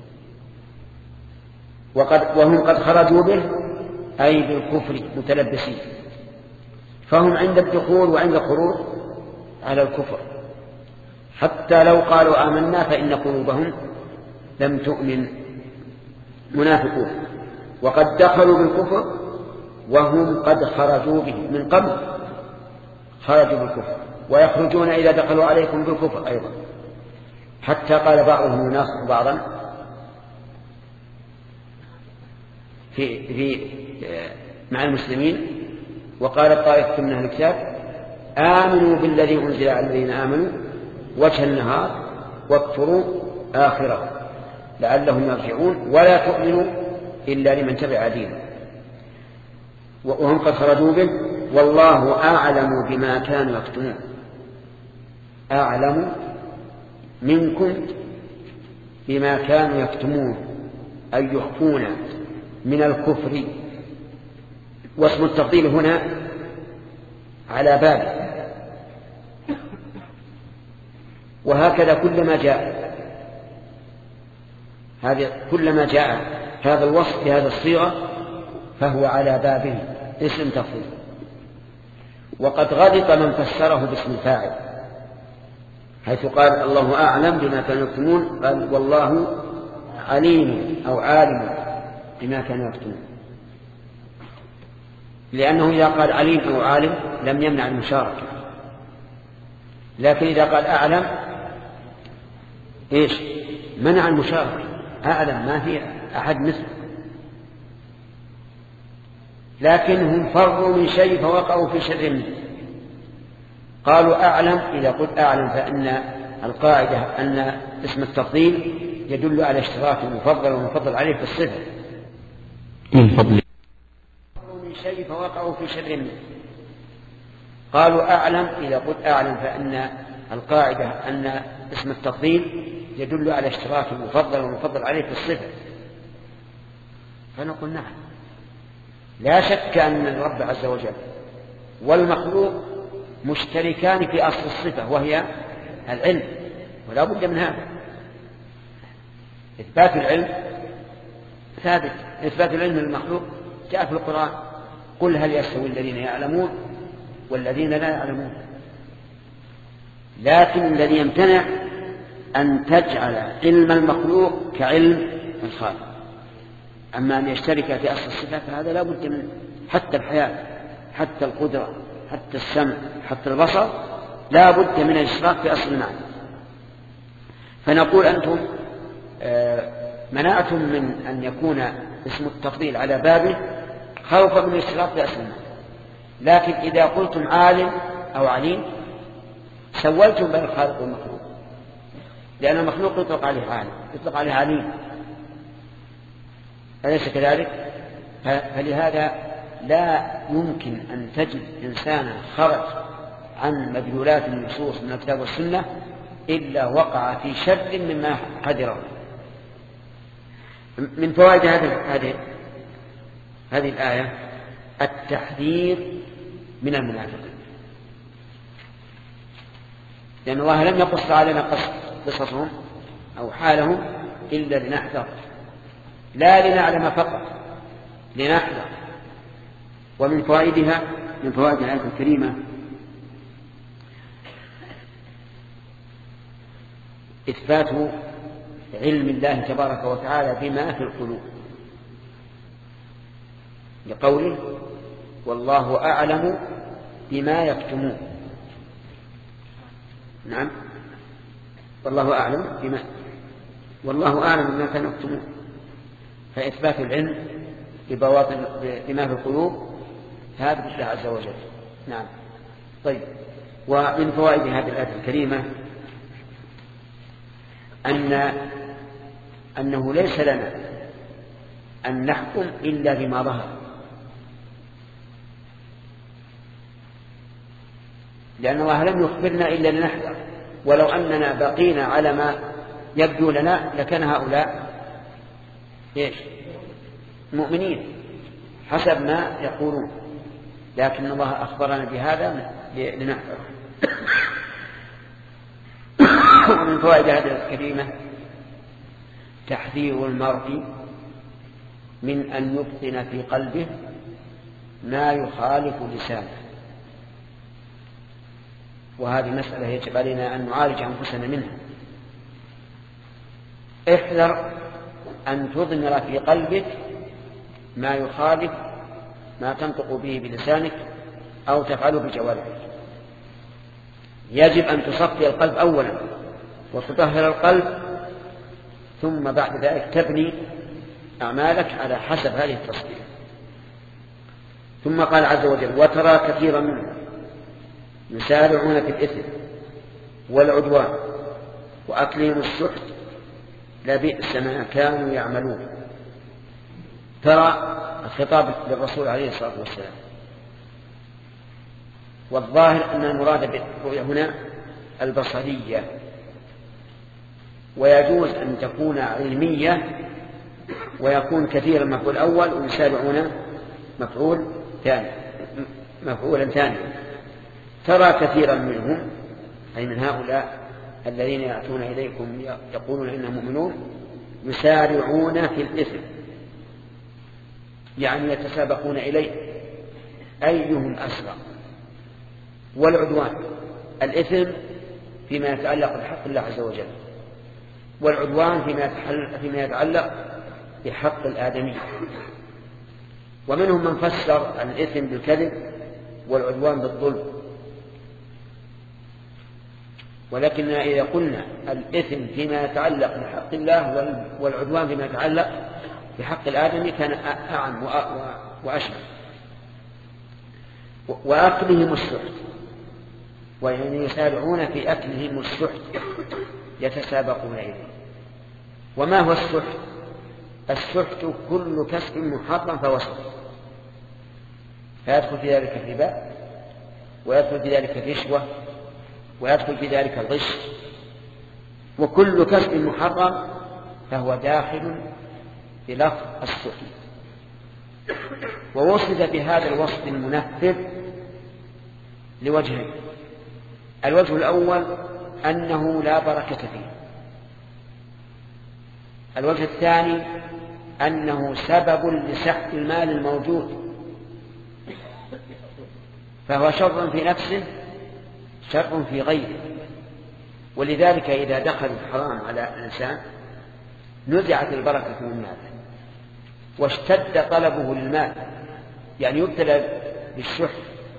وقد وهم قد خرجوا به أي بالكفر متلبسين، فهم عند الدخول وعند الخروج على الكفر، حتى لو قالوا آمنا فإن قلوبهم لم تؤمن، منافقون. وقد دخلوا بالكفر وهم قد خرجوا به من قبل، خرجوا بالكفر ويخرجون إذا دخلوا عليكم بالكفر أيضا، حتى قال بعضهم يناصح بعضا في, في مع المسلمين، وقال طائفة من أهل الكتاب آمنوا بالذي أنزل على الذين آمنوا وجه النهار واكفروا آخره لعلهم يرجعون ولا تؤمنوا إلا لمن تبع دينه، وهم قد خرجوا به والله أعلم بما كانوا يكتمون. أعلم منكم بما كانوا يكتمون أي يخفون من الكفر. واسم التفضيل هنا على باب، وهكذا كلما جاء هذا كلما جاء هذا الوصف بهذا الصيغة فهو على بابه اسم تفضيل. وقد غلط من فسره باسم الفاعل، حيث قال الله أعلم بما كانوا يكتمون، قال والله عليم أو عالم بما كانوا يكتمون، لأنه إذا قال عليم أو عالم لم يمنع المشاركة، لكن إذا قال أعلم إيش منع المشاركة. أعلم ما في أحد مثله، لكنهم فروا من شيء فوقعوا في شر منه. قالوا أعلم، إذا قلت أعلم فإن القاعدة أن اسم التفضيل يدل على اشتراك المفضل والمفضل عليه في الصفة. من فضل من شيء فوقعوا في شر منه. قالوا أعلم، إذا قلت أعلم فإن القاعدة أن اسم التفضيل يدل على اشتراك المفضل والمفضل عليه في الصفة. فنقول نعم، لا شك أن الرب عز وجل والمخلوق مشتركان في أصل الصفة وهي العلم، ولا بد من هذا. إثبات العلم ثابت، إثبات العلم للمخلوق جاء في القرآن: قل هل يستوي الذين يعلمون والذين لا يعلمون. لكن الذي يمتنع أن تجعل علم المخلوق كعلم الخالق. أما أن يشترك في أصل الصفة فهذا لا بد منه، حتى الحياة، حتى القدرة، حتى السمع، حتى البصر، لا بد من الاشتراك في أصل المعنى. فنقول أنتم منعتم من أن يكون اسم التفضيل على بابه خوفا من الاشتراك في أصل المعنى، لكن إذا قلتم عالم أو عليم سولتم بين الخالق والمخلوق، لأن المخلوق يطلق عليه عالم، يطلق عليه عليم، أليس كذلك؟ فلهذا لا يمكن أن تجد إنسانا خرج عن مدلولات النصوص من الكتاب والسنة إلا وقع في شر مما قدره. من فوائد هذه هذه هذه الآية التحذير من المنافقين، لأن الله لم يقص علينا قصصهم أو حالهم إلا لنحذر، لا لنعلم فقط، لنحذر. ومن فوائدها من فوائد الآية الكريمة إثبات علم الله تبارك وتعالى بما في القلوب، لقوله والله أعلم بما يكتمون. نعم، والله أعلم بما والله أعلم بما كانوا يكتمون، فإثبات العلم ببواطن بما في القلوب هذا بالله عز وجل. نعم. طيب، ومن فوائد هذه الآية الكريمة أن أنه ليس لنا أن نحكم إلا بما ظهر، لأن الله لم يخبرنا إلا لنحذر، ولو أننا بقينا على ما يبدو لنا لكان هؤلاء إيش؟ مؤمنين حسب ما يقولون، لكن الله أخبرنا بهذا لنحذر. ومن فوائد هذه الكريمة تحذير المرء من أن يبطن في قلبه ما يخالف لسانه، وهذه مسألة يجب علينا أن نعالج أنفسنا منها. احذر أن تضمر في قلبك ما يخالف ما تنطق به بلسانك أو تفعله بجوارحك. يجب أن تصفي القلب أولا وتطهر القلب، ثم بعد ذلك تبني أعمالك على حسب هذه التصفية. ثم قال عز وجل وترى كثيرا منهم يسارعون في الإثم والعدوان وأكلهم السحت لبئس ما كانوا يعملون. ترى الخطاب للرسول عليه الصلاة والسلام، والظاهر أن المراد بالرؤية هنا البصرية، ويجوز أن تكون علمية ويكون كثيرا مفعول أول ويسابعون مفعول ثاني مفعولا ثانيا. ترى كثيرا منهم أي من هؤلاء الذين يأتون إليكم يقولون إنهم مؤمنون يسارعون في الإثم، يعني يتسابقون إليه أيهم أسرع. والعدوان الإثم فيما يتعلق بحق الله عز وجل، والعدوان فيما يتعلق بحق الآدمي. ومنهم من فسر الإثم بالكذب والعدوان بالظلم، ولكننا إذا قلنا الإثم فيما يتعلق بحق الله والعدوان فيما يتعلق بحق الآدمي كان أعم وأشمل. وأكلهم السحت، ويعني يسارعون في أكلهم السحت يتسابقون إليه. وما هو السحت؟ السحت كل كسب محرم فهو سحت، فيدخل في ذلك الربا، ويدخل في ذلك الرشوة، ويدخل في ذلك الغش، وكل كسب محرم فهو داخل بلفظ السحت. ووصف بهذا الوصف المنفذ لوجهين: الوجه الأول أنه لا بركة فيه، الوجه الثاني أنه سبب لسحب المال الموجود، فهو شر في نفسه شر في غيره. ولذلك إذا دخل الحرام على الإنسان نزعت البركة من ماله واشتد طلبه للمال، يعني يبتلى بالشح.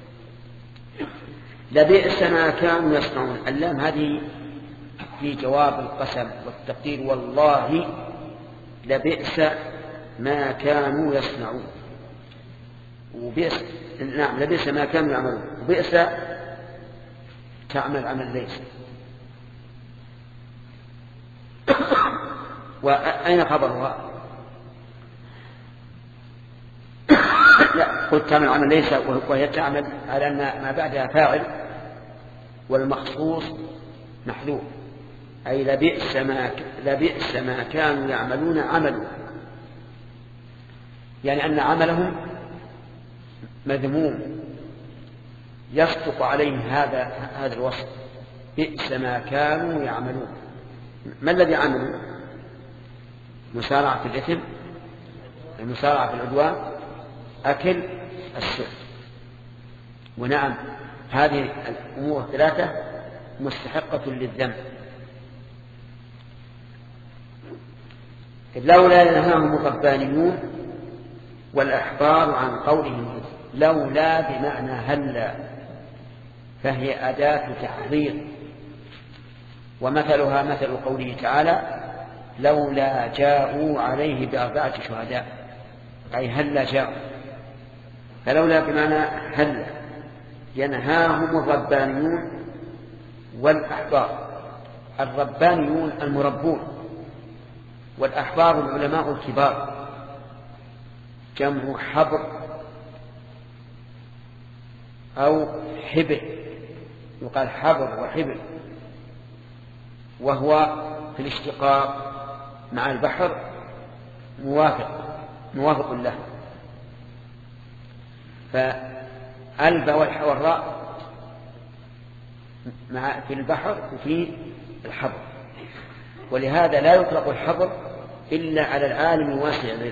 لبئس ما كانوا يصنعون، اللام هذه في جواب القسم والتقدير، والله لبئس ما كانوا يصنعون. وبئس نعم لبئس ما كانوا يعملون، وبئس تعمل عمل ليس. وأين خبرها؟ لا، قلت تعمل عمل ليس، وهي تعمل على أن ما بعدها فاعل والمخصوص محذوف، أي لبئس ما لبئس ما كانوا يعملون عملوا، يعني أن عملهم مذموم يصدق عليه هذا هذا الوصف، بئس ما كانوا يعملون. ما الذي عملوا؟ مسارعة في الإثم، المسارعة في العدوان، أكل السحت. ونعم هذه الأمور الثلاثة مستحقة للذنب. لولا ينهاهم الربانيون والأحبار عن قولهم، لولا بمعنى هلا، فهي أداة تحضير، ومثلها مثل قوله تعالى لولا جاءوا عليه بأربعة شهداء، أي هلا جاءوا. فلولا بمعنى هلا، ينهاهم الربانيون والأحبار. الربانيون المربون، والأحبار العلماء الكبار، جمع حبر أو حبر، يقال حبر وحبر، وهو في الاشتقاق مع البحر موافق موافق له. فالب والراء مع في البحر وفي الحبر، ولهذا لا يطلق الحبر إلا على العالم الواسع العلم.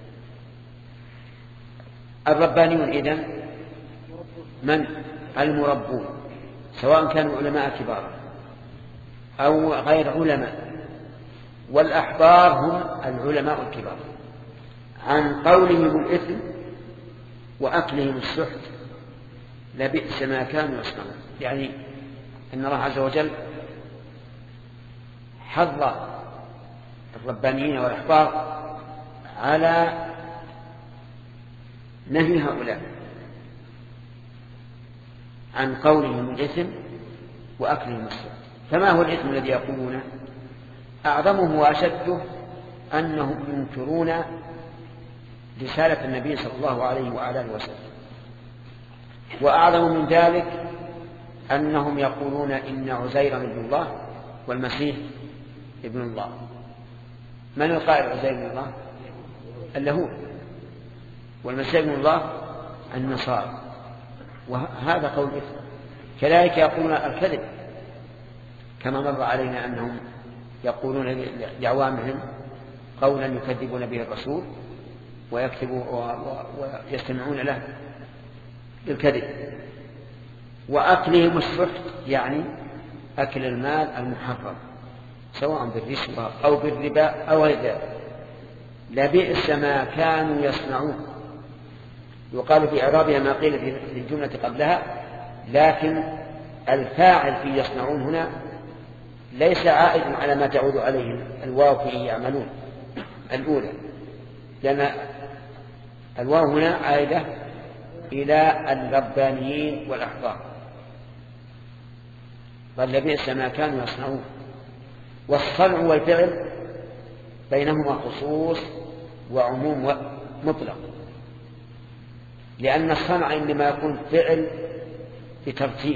الربانيون إذن من؟ المربون، سواء كانوا علماء كبار أو غير علماء. والأحبار هم العلماء الكبار. عن قولهم الإثم وأكلهم السحت لبئس ما كانوا يصنعون، يعني أن الله عز وجل حض الربانيين والأحبار على نهي هؤلاء عن قولهم الإثم وأكلهم السحت. فما هو الإثم الذي يقولونه؟ أعظمه وأشده أنهم ينكرون رسالة النبي صلى الله عليه وعلى آله وسلم. وأعظم من ذلك أنهم يقولون إن عزيرا ابن الله والمسيح ابن الله. من القائل عزير ابن الله؟ اليهود. والمسيح ابن الله النصارى، وهذا قول إثم. كذلك يقولون الكذب، كما مر علينا أنهم يقولون لعوامهم قولا يكذبون به الرسول ويكتبوا ويستمعون له بالكذب. وأكلهم السحت يعني أكل المال المحرم سواء بالرشوة أو بالربا أو غير ذلك. لبئس ما كانوا يصنعون. يقال في إعرابها ما قيل في الجملة قبلها، لكن الفاعل في يصنعون هنا ليس عائد على ما تعود عليه الواو في يعملون الأولى، لأن الواو هنا عائدة إلى الربانيين والأحبار. قال لبئس ما كانوا يصنعون. والصنع والفعل بينهما خصوص وعموم مطلق، لأن الصنع إنما يكون فعل بترتيب،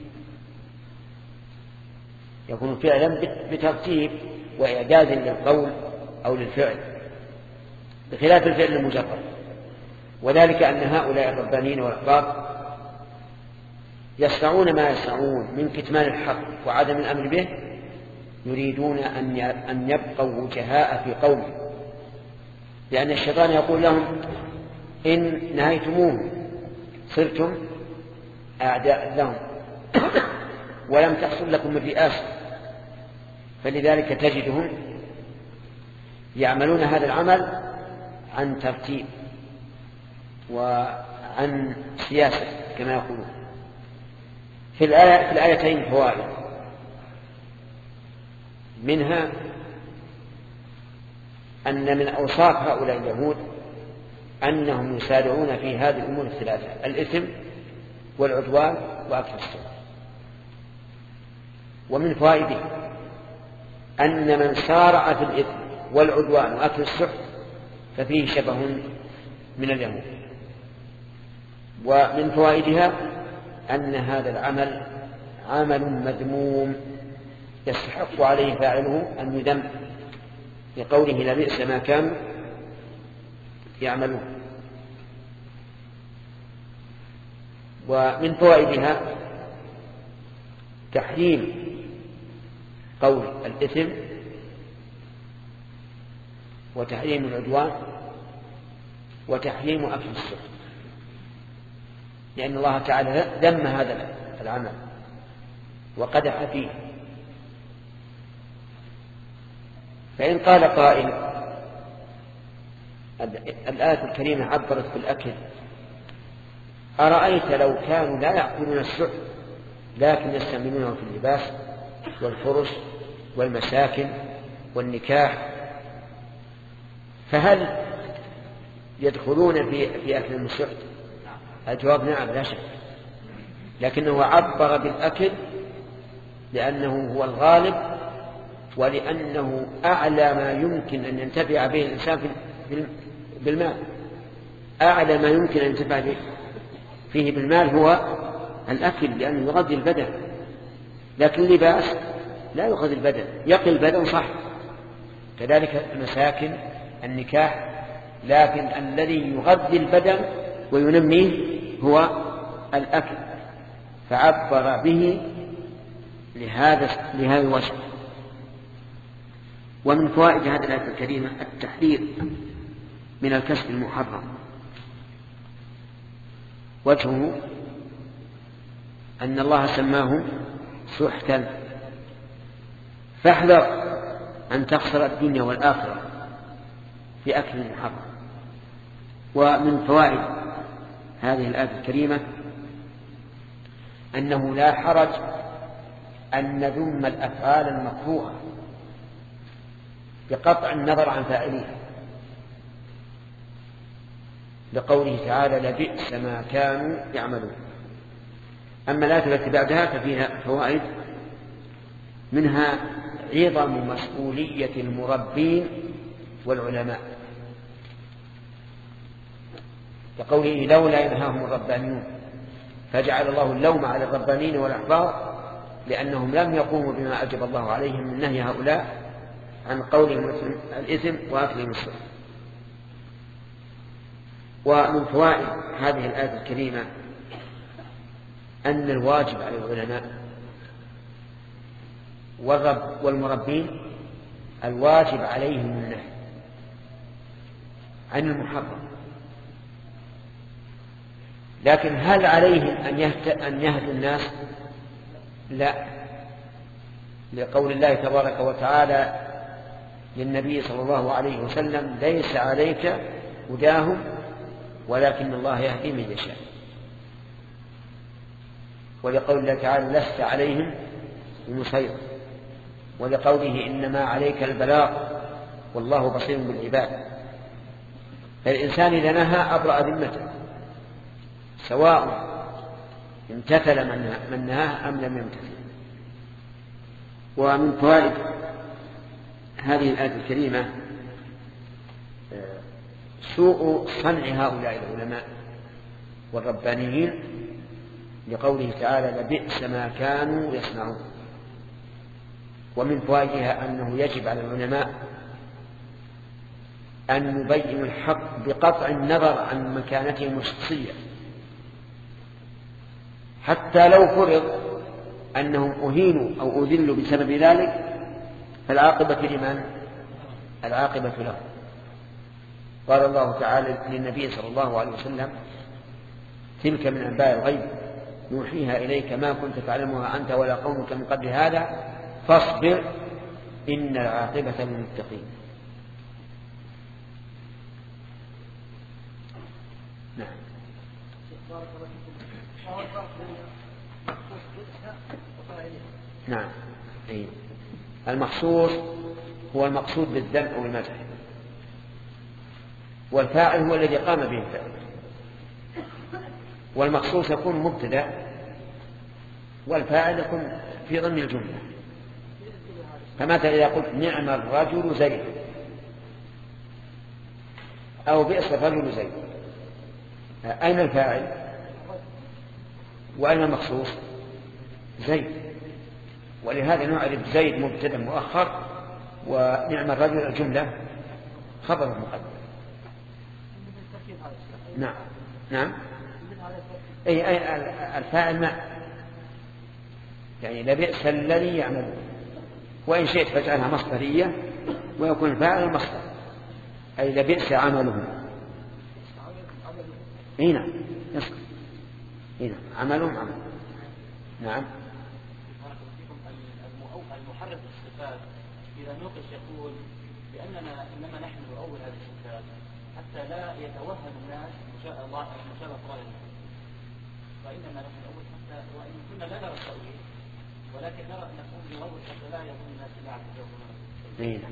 يكون فعلا بترتيب وإعداد للقول أو للفعل، بخلاف الفعل المجرد. وذلك أن هؤلاء الربانيين والأحبار يصنعون ما يصنعون من كتمان الحق وعدم الأمر به، يريدون أن يبقوا وجهاء في قومه، لأن الشيطان يقول لهم إن نهيتموه صرتم أعداء لهم ولم تحصل لكم الرئاسة. فلذلك تجدهم يعملون هذا العمل عن ترتيب وعن سياسة كما يقولون. في الآية في الآيتين فوائد، منها أن من أوصاف هؤلاء اليهود أنهم يسارعون في هذه الأمور الثلاثة: الإثم والعدوان وأكل السحت. ومن فوائده أن من سارع في الإثم والعدوان وأكل السحت ففيه شبه من اليهود. ومن فوائدها أن هذا العمل عمل مذموم يستحق عليه فاعله أن يذم، لقوله لبئس ما كانوا يعملون. ومن فوائدها تحريم قول الإثم وتحريم العدوان وتحريم أكل السحت، لأن الله تعالى ذم هذا العمل وقدح فيه. فإن قال قائل الآية الكريمة عبرت بالأكل، أرأيت لو كانوا لا يأكلون السحت لكن يستعملونه في اللباس والفرش والمساكن والنكاح، فهل يدخلون في في أكل السحت؟ الجواب نعم لا شك، لكنه عبر بالأكل لأنه هو الغالب ولأنه أعلى ما يمكن أن ينتفع به الإنسان بالمال. أعلى ما يمكن أن ينتفع فيه بالمال هو الأكل، لأنه يغذي البدن، لكن اللباس لا يغذي البدن، يقي البدن صح، كذلك المساكن النكاح، لكن الذي يغذي البدن وينميه هو الأكل، فعبر به لهذا لهذا الوجه. ومن فوائد هذه الآية الكريمة التحذير من الكسب المحرم. وجهه أن الله سماه سحتا، فاحذر أن تخسر الدنيا والآخرة في أكل محرم. ومن فوائد هذه الآية الكريمة أنه لا حرج أن نذم الأفعال المكروهة بقطع النظر عن فاعلها، لقوله تعالى لبئس ما كانوا يعملون. أما الآية التي بعدها ففيها فوائد، منها عظم مسؤولية المربين والعلماء، لقوله لولا ينهاهم الربانيون، فجعل الله اللوم على الربانيين والأحبار لأنهم لم يقوموا بما أجب الله عليهم من نهي هؤلاء عن قولهم الإثم وأكلهم السحت. ومن فوائد هذه الآية الكريمة أن الواجب على العلماء والرب والمربين الواجب عليهم النهي عن المحرم، لكن هل عليهم أن يهدوا الناس؟ لا، لقول الله تبارك وتعالى للنبي صلى الله عليه وسلم: ليس عليك هداهم ولكن الله يهدي من يشاء. ولقول الله تعالى: لست عليهم بمسيطر. ولقوله: إنما عليك البلاغ والله بصير بالعباد. فالإنسان إذا نهى أبرأ ذمته، سواء امتثل من نهاه أم لم يمتثل. ومن فوائد هذه الآية الكريمة سوء صنع هؤلاء العلماء والربانيين، لقوله تعالى: لبئس ما كانوا يصنعون. ومن فوائدها أنه يجب على العلماء أن يبينوا الحق بقطع النظر عن مكانتهم الشخصية، حتى لو فرض أنهم أهينوا أو أذلوا بسبب ذلك فالعاقبة لمن؟ العاقبة له. قال الله تعالى للنبي صلى الله عليه وسلم: تلك من أنباء الغيب نوحيها إليك ما كنت تعلمها أنت ولا قومك من قبل هذا فاصبر إن العاقبة للمتقين. نعم. نعم. أي. المخصوص هو المقصود بالذم أو المدح، والفاعل هو الذي قام به الفعل. والمخصوص يكون مبتدأ والفاعل يكون في ضمن الجملة. فمثلا إذا قلت: نعم الرجل زيد، أو بئس الرجل زيد، أين الفاعل وأين المخصوص؟ زيد. ولهذا نعرف زيد مبتدأ مؤخر، ونعم الرجل الجملة خبر مقدم. نعم. نعم. أي, أي الفاعل ما يعني لبئس الذي يعمل. وإن شئت فاجعلها مصدرية ويكون الفاعل المصدر، أي لبئس عملهم. هنا يصدر هنا عملهم عمل. نعم. المحرف الصفات إذا نوقش يقول بأننا إنما نحن نؤول هذه الصفات حتى لا يتوهم الناس مشابهة الله مشابهة الله، فإنما نحن نؤول حتى وإن كنا لا نرى التأويل ولكن نرى أن نقول نؤول حتى لا يظن الناس لا يعرفون.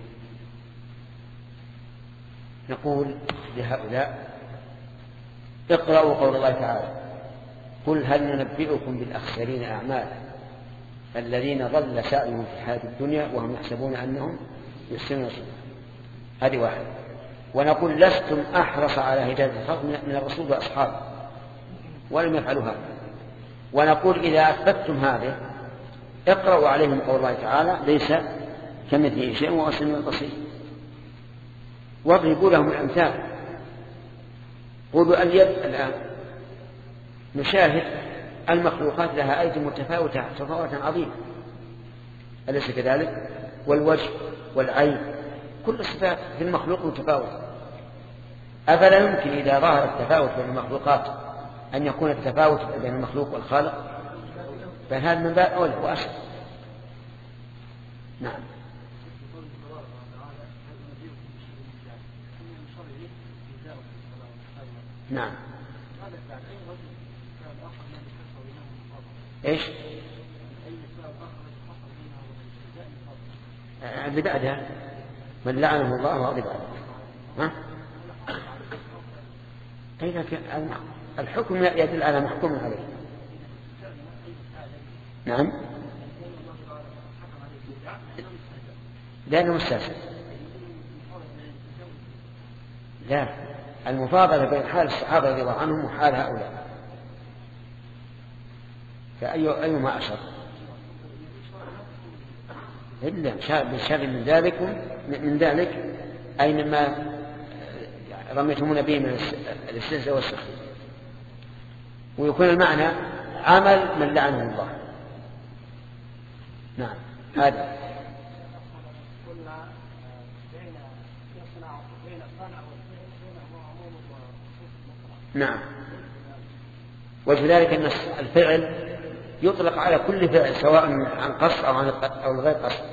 نقول لهؤلاء: اقرأوا قول الله تعالى: قل هل ننبئكم بالأخسرين أعمالا الذين ضل سعيهم في الحياة الدنيا وهم يحسبون أنهم يحسنون صنعا. هذه واحدة. ونقول: لستم أحرص على هداية الخلق من الرسول وأصحابه ولم يفعلوا هذا. ونقول: إذا أثبتتم هذه اقرأوا عليهم قول الله تعالى: ليس كمثله شيء وهو السميع البصير. واضربوا لهم الأمثال. قولوا: اليد الآن نشاهد المخلوقات لها أيدي متفاوتة تفاوتا عظيما، أليس كذلك؟ والوجه والعين، كل الصفات في المخلوق متفاوتة. أفلا يمكن إذا ظهر التفاوت بين المخلوقات أن يكون التفاوت بين المخلوق والخالق؟ فهذا من باب أولى وأشد. نعم. نعم. إيش؟ اللي بعدها من لعنه الله وغضب عليه. ها؟ الحكم يدل على محكوم عليه. نعم. لأنه مستشهد. لا، المفاضلة بين حال الصحابة رضي الله عنهم وحال هؤلاء، فأي أيهما أشر؟ إلا بشر من ذلك من ذلك أي مما رميتمون به من الاستهزاء والسخرية. ويكون المعنى عمل من لعنه الله. نعم هذا نعم. وكذلك أن الفعل يطلق على كل فعل سواء عن قصد أو عن أو غير قصد.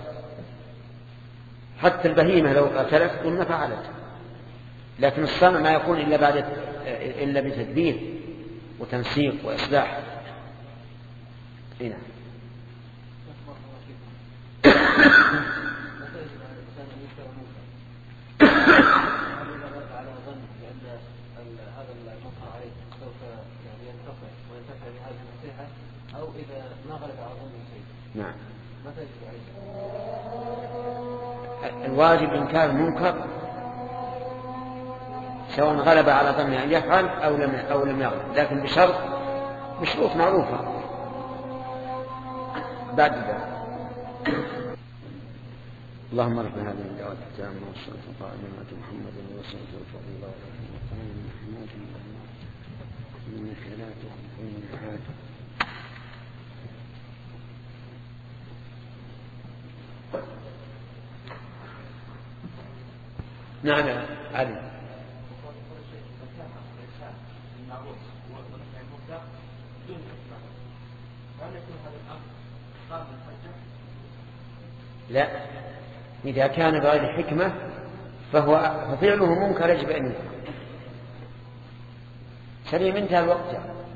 حتى البهيمة لو قتلت قلنا فعلت، لكن الصنع ما يكون إلا بعد إلا بتدبير وتنسيق وإصلاح. هنا أو إذا ما غلب على ظن شيء. نعم. متى يجب عليه؟ الواجب إنكار المنكر سواء غلب على ظن أن يفعل أو لم أو لم يغلب، لكن بشرط بشروط معروفة بعد ذلك. اللهم رب هذه الدعوة التامة والصلاة القائمة على محمد وصلى الله عليه وسلم إنك لا تخلف الميعاد. نعم علي. لا، إذا كان بغير حكمة فهو ففعله منكر يجب أن ينكر. سليم انتهى الوقت.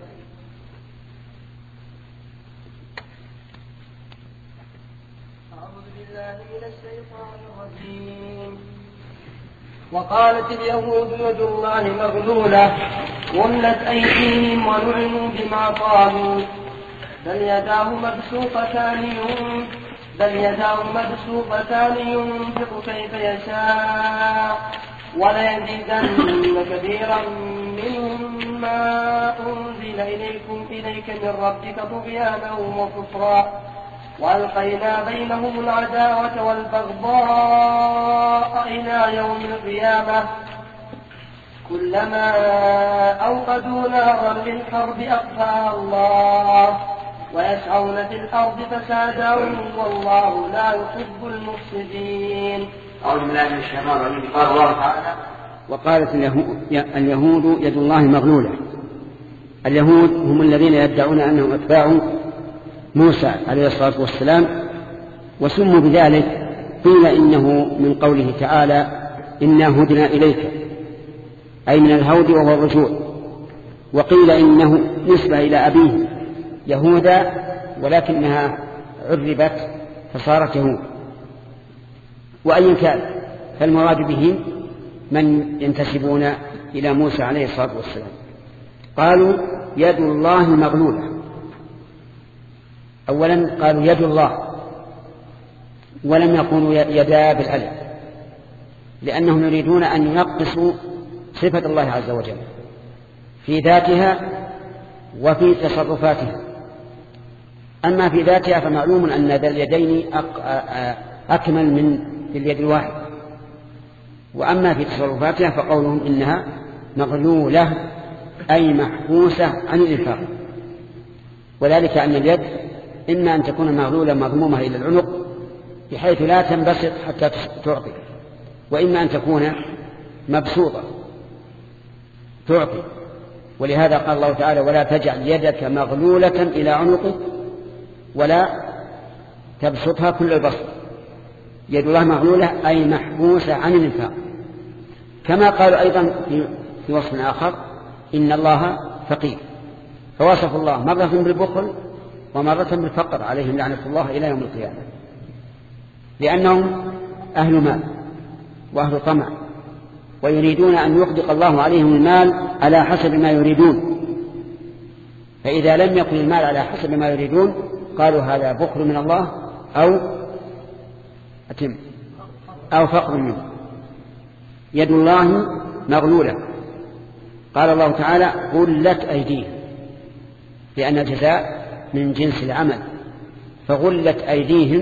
أعوذ بالله من الشيطان الرجيم. وقالت اليهود يد الله مغلولة غلت أيديهم ولعنوا بما قالوا بل يداه مبسوطتان ينفق بل يداه مبسوطتان ينفق كيف يشاء وليزيدن كثيرا منهم ما أنزل إليكم إليك من ربك طغيانا وكفرا وألقينا بينهم العداوة والبغضاء إلى يوم القيامة كلما أوقدوا نارا للحرب أطفأها الله ويسعون في الأرض فسادا والله لا يحب المفسدين. أعوذ بالله من الشيطان الرجيم. قال الله تعالى وقالت اليهود يد الله مغلولة. اليهود هم الذين يدعون أنهم أتباع موسى عليه الصلاة والسلام وسموا بذلك. قيل إنه من قوله تعالى إنا هدنا إليك أي من الهود وهو الرجوع. وقيل إنه نسبة إلى أبيه يهودا ولكنها عربت فصارت يهود. وأي كان فالمراد به من ينتسبون إلى موسى عليه الصلاة والسلام. قالوا يد الله مغلولة. أولا قالوا يد الله ولم يقولوا يدا بالألف لأنهم يريدون أن ينقصوا صفة الله عز وجل في ذاتها وفي تصرفاتها. أما في ذاتها فمعلوم أن ذا اليدين أكمل من اليد الواحد. وأما في تصرفاتها فقولهم إنها مغلولة أي محبوسة عن الإنفاق. وذلك أن اليد إما أن تكون مغلولة مضمومة إلى العنق بحيث لا تنبسط حتى تعطي، وإما أن تكون مبسوطة تعطي. ولهذا قال الله تعالى ولا تجعل يدك مغلولة إلى عنقك ولا تبسطها كل البسط. يد الله مغلولة أي محبوسة عن الإنفاق. كما قالوا أيضا في وصف آخر إن الله فقير، فوصف الله مرة بالبخل ومرة بالفقر عليهم لعنة الله إلى يوم القيامة، لأنهم أهل مال وأهل طمع ويريدون أن يقدق الله عليهم المال على حسب ما يريدون. فإذا لم يكن المال على حسب ما يريدون قالوا هذا بخل من الله أو أتم أو فقر منه. يد الله مغلولة. قال الله تعالى غلت أيديهم لأن الجزاء من جنس العمل، فغلت أيديهم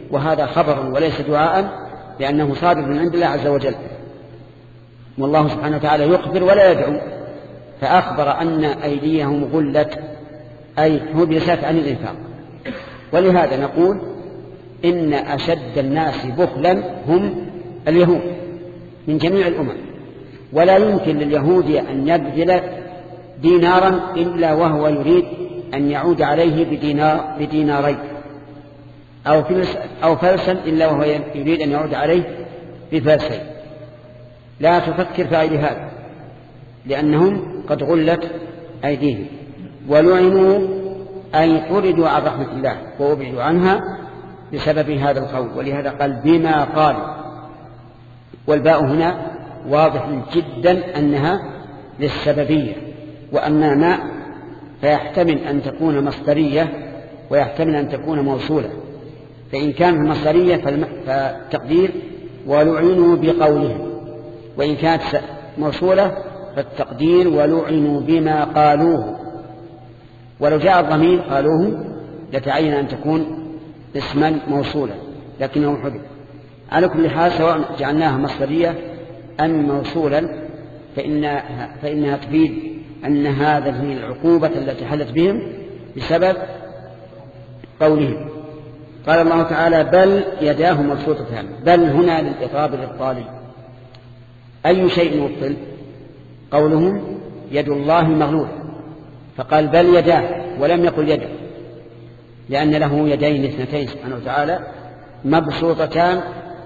وهذا خبر وليس دعاء لأنه صادر من عند الله عز وجل، والله سبحانه وتعالى يخبر ولا يدعو، فأخبر أن أيديهم غلت أي حبست عن الإنفاق. ولهذا نقول إن أشد الناس بخلا هم اليهود من جميع الأمم، ولا يمكن لليهود أن يبذل دينارا إلا وهو يريد أن يعود عليه بدينار بدينارين، أو فلس أو فلسا إلا وهو يريد أن يعود عليه بفلسين. لا تفكر في غير هذا، لأنهم قد غلت أيديهم ولعنوا أي طردوا عن رحمة الله وأبعدوا عنها بسبب هذا القول. ولهذا قال بما قال، والباء هنا واضح جدا أنها للسببية، وأما ما فيحتمل أن تكون مصدرية ويحتمل أن تكون موصولة. فإن كانت مصدرية فالتقدير ولعنوا بقولهم، وإن كانت موصولة فالتقدير ولعنوا بما قالوه. ولو جاء الضمير قالوه لتعين أن تكون اسما موصولا، لكنه حذف. على كل حال سواء جعلناها مصدرية أم موصولا فإنها, فإنها تفيد أن هذا هي العقوبة التي حلت بهم بسبب قولهم. قال الله تعالى بل يداه مبسوطتان، بل هنا للإطراب الإبطالي. أي شيء مبطل؟ قولهم يد الله مغلولة، فقال بل يداه ولم يقل يده، لأن له يدين اثنتين سبحانه وتعالى مبسوطتان،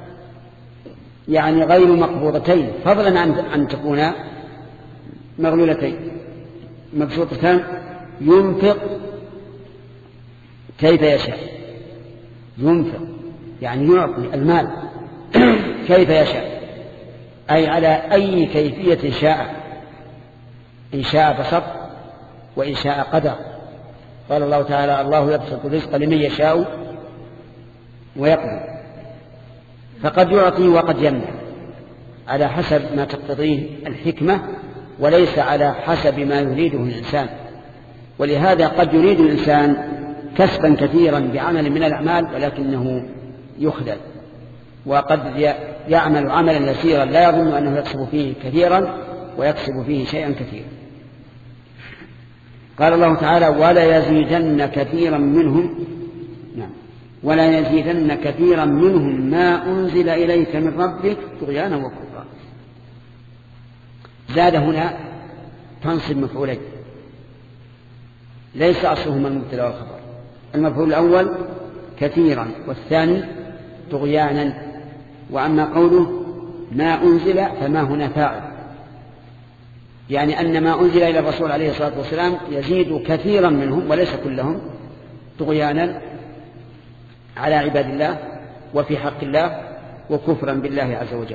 يعني غير مقبوضتين، فضلا عن أن تكون مغلولتين. مبسوطتان ينفق كيف يشاء، ينفق يعني يعطي المال كيف يشاء، أي على أي كيفية شاء، إن شاء بسط وإن شاء قدر. قال الله تعالى الله يبسط الرزق لمن يشاء ويقدر، فقد يعطي وقد يمنع على حسب ما تقتضيه الحكمة وليس على حسب ما يريده الإنسان. ولهذا قد يريد الإنسان كسبا كثيرا بعمل من الأعمال ولكنه يخذل، وقد يعمل عملا يسيرا لا يظن أنه يكسب فيه كثيرا ويكسب فيه شيئا كثيرا. قال الله تعالى ولا يزيدن كثيرا منهم نعم ولا يزيدن كثيرا منهم ما أنزل إليك من ربك طغيانا وكفرا. زاد هنا تنصب مفعولين ليس أصلهما المبتدأ والخبر. المفعول الأول كثيرا والثاني طغيانا، وأما قوله ما أنزل فما هنا فاعل، يعني أن ما أنزل إلى الرسول عليه الصلاة والسلام يزيد كثيرا منهم وليس كلهم طغيانا على عباد الله وفي حق الله وكفرا بالله عز وجل.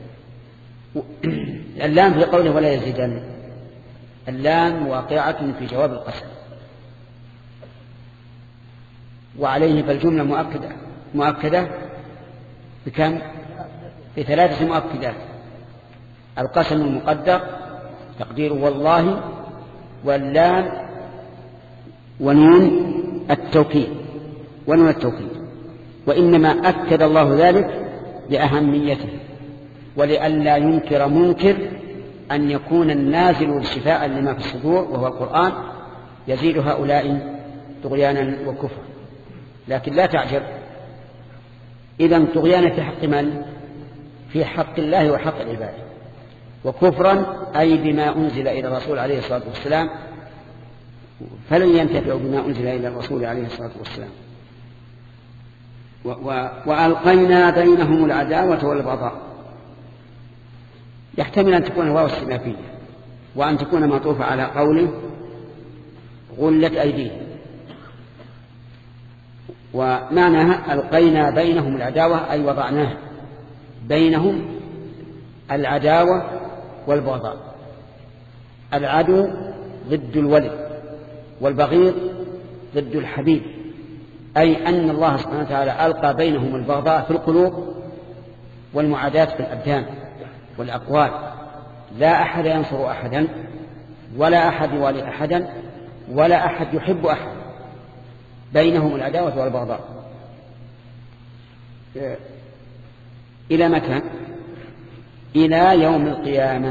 اللام في قوله ولا يزيدن، اللام واقعة في جواب القسم، وعليه فالجملة مؤكدة مؤكدة بكم؟ بثلاثة مؤكدات. القسم المقدر تقدير والله، واللام ونون التوكيد ونون التوكيد، وإنما أكد الله ذلك لأهميته ولئلا ينكر منكر أن يكون النازل شفاء لما في الصدور وهو القرآن يزيد هؤلاء طغيانا وكفرا. لكن لا تعجب، إذن طغيانا في حق من؟ في حق الله وحق العباد، وكفرا أي بما أنزل إلى الرسول عليه الصلاة والسلام، فلن ينتفعوا بما أنزل إلى الرسول عليه الصلاة والسلام. وألقينا بينهم العداوة والبغضاء، يحتمل أن تكون واو استئنافية وأن تكون معطوفة على قوله غلت أيديهم، ومعناها ألقينا بينهم العداوة أي وضعناها بينهم العداوة والبغضاء. العدو ضد الولي والبغيض ضد الحبيب، أي أن الله سبحانه وتعالى ألقى بينهم البغضاء في القلوب والمعاداة في الأبدان والأقوال. لا أحد ينصر أحدا ولا أحد يوالي أحدا ولا أحد يحب أحد، بينهم العداوة والبغضاء. إلى متى؟ إلى يوم القيامة،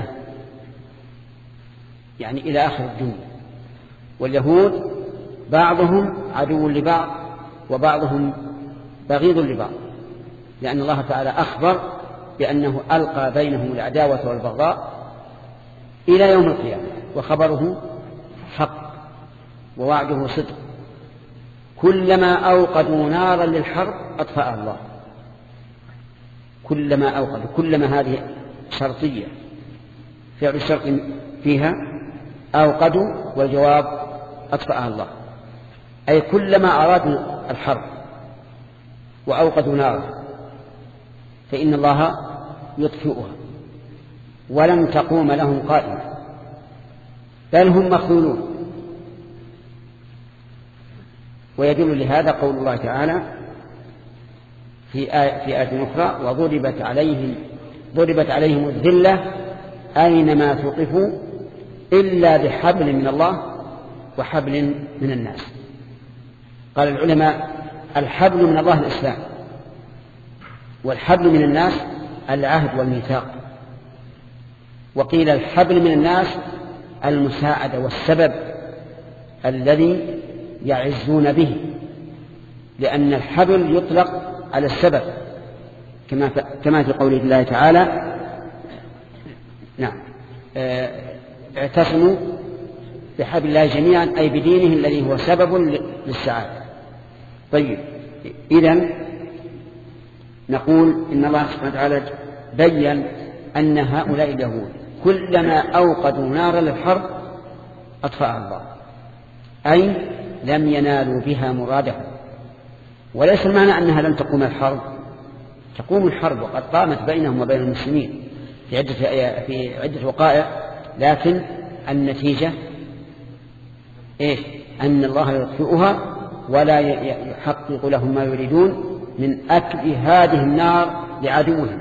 يعني إلى آخر الدنيا. واليهود بعضهم عدو لبعض وبعضهم بغيض لبعض، لأن الله تعالى أخبر بأنه ألقى بينهم العداوة والبغضاء إلى يوم القيامة، وخبره حق ووعده صدق. كلما أوقدوا نارا للحرب أطفأ الله. كلما أوقدوا، كلما هذه شرطية فعل الشرط فيها أوقدوا، والجواب أطفأ الله، أي كلما أرادوا الحرب وأوقدوا نارا فإن الله يطفئها ولن تقوم لهم قائمة، بل هم مخذولون. ويدل لهذا قول الله تعالى في آية, في آية أخرى: وضربت عليهم ضربت عليهم الذلة أينما ثقفوا إلا بحبل من الله وحبل من الناس. قال العلماء: الحبل من الله الإسلام، والحبل من الناس العهد والميثاق. وقيل الحبل من الناس المساعدة والسبب الذي يعزون به، لأن الحبل يطلق على السبب كما كما في قول الله تعالى: نعم اعتصموا بحبل الله جميعا، أي بدينه الذي هو سبب للسعادة. طيب، إذن نقول إن الله سبحانه وتعالى بيّن أن هؤلاء اليهود كلما أوقدوا نارا للحرب أطفأها الله، أي لم ينالوا بها مرادهم. وليس المعنى أنها لن تقوم الحرب، تقوم الحرب وقد قامت بينهم وبين المسلمين في عدة, في عدة وقائع، لكن النتيجة إيه؟ أن الله يطفئها ولا يحقق لهم ما يريدون من أكل هذه النار لعدوهم.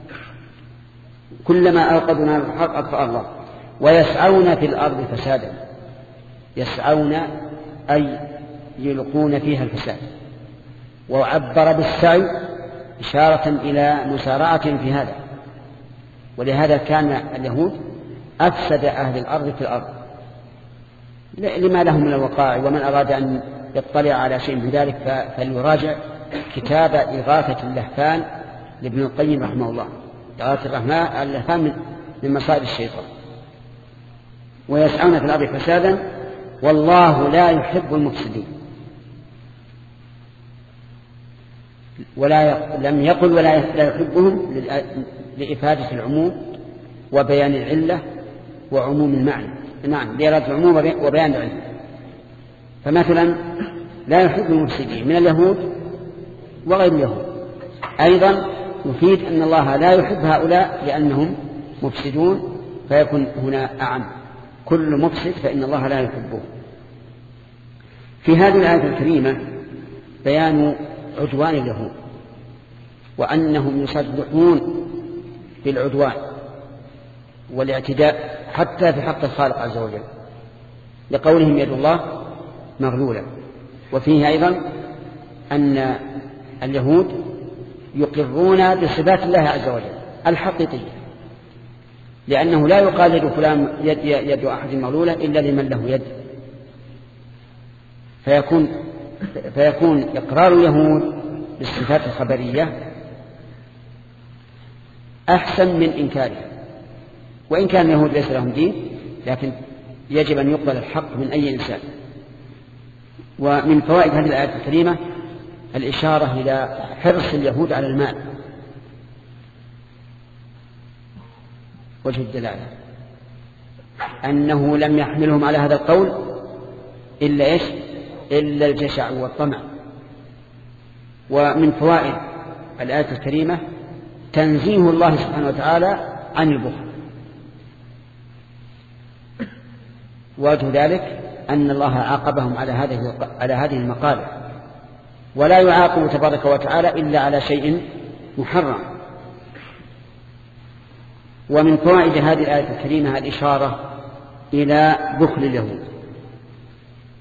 كلما أوقدوا نار الحرب أطفأ الله. ويسعون في الأرض فسادا، يسعون أي يلقون فيها الفساد. وعبر بالسعي إشارة إلى مسارعة في هذا، ولهذا كان اليهود أفسد أهل الأرض في الأرض لما لهم من الوقائع. ومن أراد أن يطلع على شيء من ذلك فليراجع كتاب إغاثة اللهفان لابن القيم رحمه الله. إغاثة اللهفان من مصائد الشيطان. ويسعون في الأرض فسادا والله لا يحب المفسدين. ولا لم يقل ولا يحبهم لإفادة العموم وبيان العلة وعموم المعنى. نعم، لإرادة العموم وبيان العلة. فمثلا لا يحب المفسدين من اليهود وغير اليهود، أيضا يفيد أن الله لا يحب هؤلاء لأنهم مفسدون، فيكون هنا أعم: كل مفسد فإن الله لا يحبه. في هذه الآية الكريمة بيان عدوان اليهود، وأنهم يصدقون بالعدوان والاعتداء حتى في حق الخالق عز وجل، لقولهم يد الله مغلولة. وفيه أيضا أن اليهود يقرون بصفات الله عز وجل الحقيقية، لأنه لا يقال يد فلان يد, يد أحد مغلولة إلا لمن له يد. فيكون, فيكون إقرار اليهود بالصفات الخبرية أحسن من إنكارها. وإن كان اليهود ليس لهم دين، لكن يجب أن يقبل الحق من أي إنسان. ومن فوائد هذه الآية الكريمة الإشارة إلى حرص اليهود على المال. وجه الدلالة أنه لم يحملهم على هذا القول إلا إيش؟ إلا الجشع والطمع. ومن فوائد الآية الكريمة تنزيه الله سبحانه وتعالى عن البخل. وجه ذلك أن الله عاقبهم على هذه على هذه المقالة، ولا يعاقب تبارك وتعالى إلا على شيء محرم. ومن فوائد هذه الآية الكريمة الإشارة إلى بخل اليهود،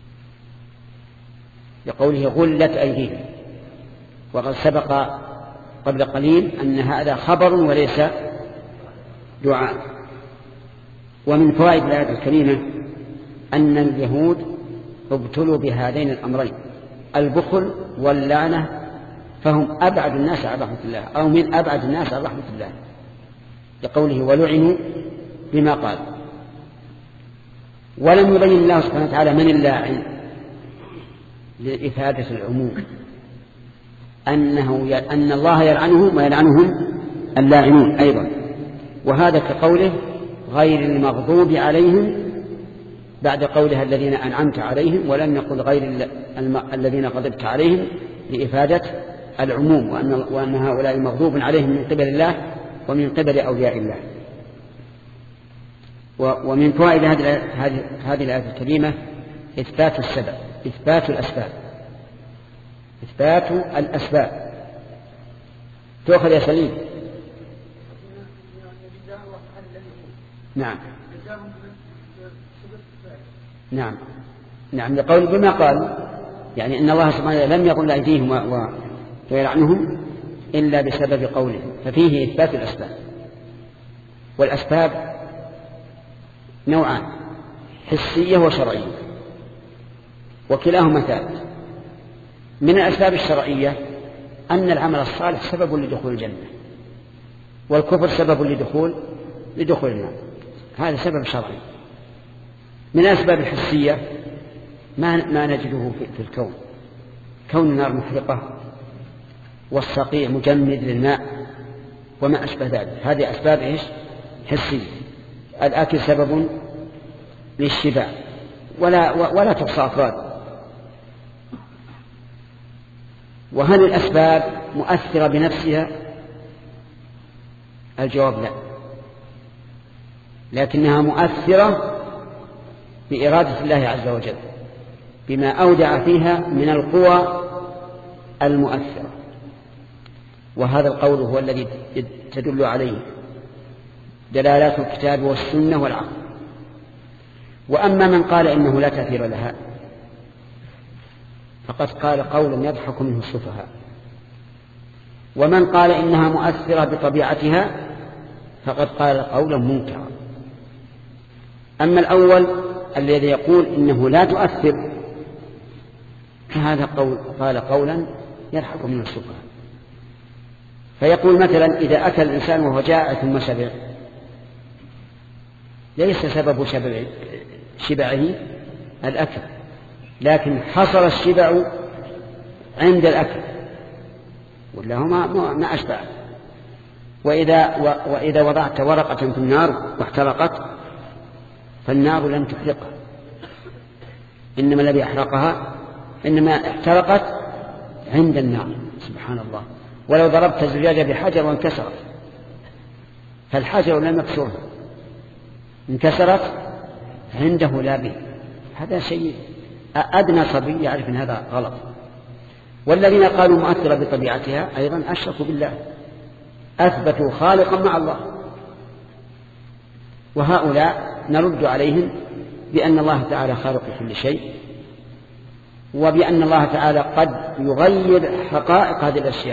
لقوله غلت أيديهم. وقد سبق قبل قليل أن هذا خبر وليس دعاء. ومن فوائد الآية الكريمة أن اليهود ابتلوا بهذين الأمرين، البخل واللعنة، فهم أبعد الناس عن رحمة الله، أو من أبعد الناس عن رحمة الله، لقوله ولعنوا بما قال. ولم يبين الله سبحانه وتعالى من اللاعن لإفادة العموم، أنه ي... أن الله يلعنهم ويلعنهم اللاعنون أيضا. وهذا كقوله غير المغضوب عليهم بعد قولها الذين أنعمت عليهم، ولم يقل غير الم... الذين غضبت عليهم لإفادة العموم، وأن... وأن هؤلاء المغضوب عليهم من قبل الله ومن قبل أولياء الله. و... ومن فوائد هذه هذه الآية الكريمة إثبات السبب، إثبات الأسباب، إثبات الأسباب. تأخذ يا سليم. نعم نعم نعم لقول بما قال، يعني إن الله سبحانه لم يقل أيديهم و... ويلعنهم إلا بسبب قوله، ففيه إثبات الأسباب. والأسباب نوعان، حسية وشرعية، وكلاهما ثابت. من الأسباب الشرعية أن العمل الصالح سبب لدخول الجنة، والكفر سبب لدخول لدخول النار، هذا سبب شرعي. من الأسباب الحسية ما, ما نجده في الكون، كون النار محرقة والصقيع مجمد للماء وما أشبه ذلك، هذه أسباب إيش؟ حسية. الأكل سبب للشبع ولا, ولا تحصى أفراد. وهل الأسباب مؤثرة بنفسها؟ الجواب لا، لكنها مؤثرة بإرادة الله عز وجل بما أودع فيها من القوى المؤثرة. وهذا القول هو الذي تدل عليه دلالات الكتاب والسنة والعقل. وأما من قال إنه لا تأثير لها فقد قال قولا يضحك منه السفهاء، ومن قال إنها مؤثرة بطبيعتها فقد قال قولا منكرا. أما الأول الذي يقول إنه لا تؤثر فهذا قول قال قولا يضحك منه السفهاء. فيقول مثلا إذا أكل الإنسان وهو جائع ثم شبع، ليس سبب شبع شبعه الأكل، لكن حصل الشبع عند الأكل، ولا هو ما, ما أشبع. وإذا, وإذا وضعت ورقة في النار واحترقت فالنار لم تحرقها، إنما الذي أحرقها إنما احترقت عند النار. سبحان الله. ولو ضربت الزجاجة بحجر وانكسرت فالحجر لم يكسرها، انكسرت عنده لا به. هذا شيء أدنى صبي يعرف أن هذا غلط. والذين قالوا مؤثرة بطبيعتها أيضا أشركوا بالله، أثبتوا خالقا مع الله. وهؤلاء نرد عليهم بأن الله تعالى خالق كل شيء، وبأن الله تعالى قد يغير حقائق هذه الأشياء.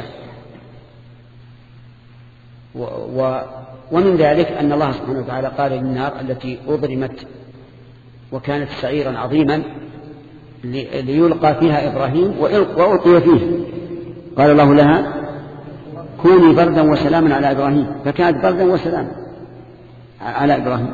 و و ومن ذلك أن الله سبحانه وتعالى قال للنار التي أضرمت وكانت سعيرا عظيما ليلقى فيها إبراهيم وألقي فيه، قال الله لها كوني بردا وسلاما على إبراهيم، فكانت بردا وسلاما على إبراهيم.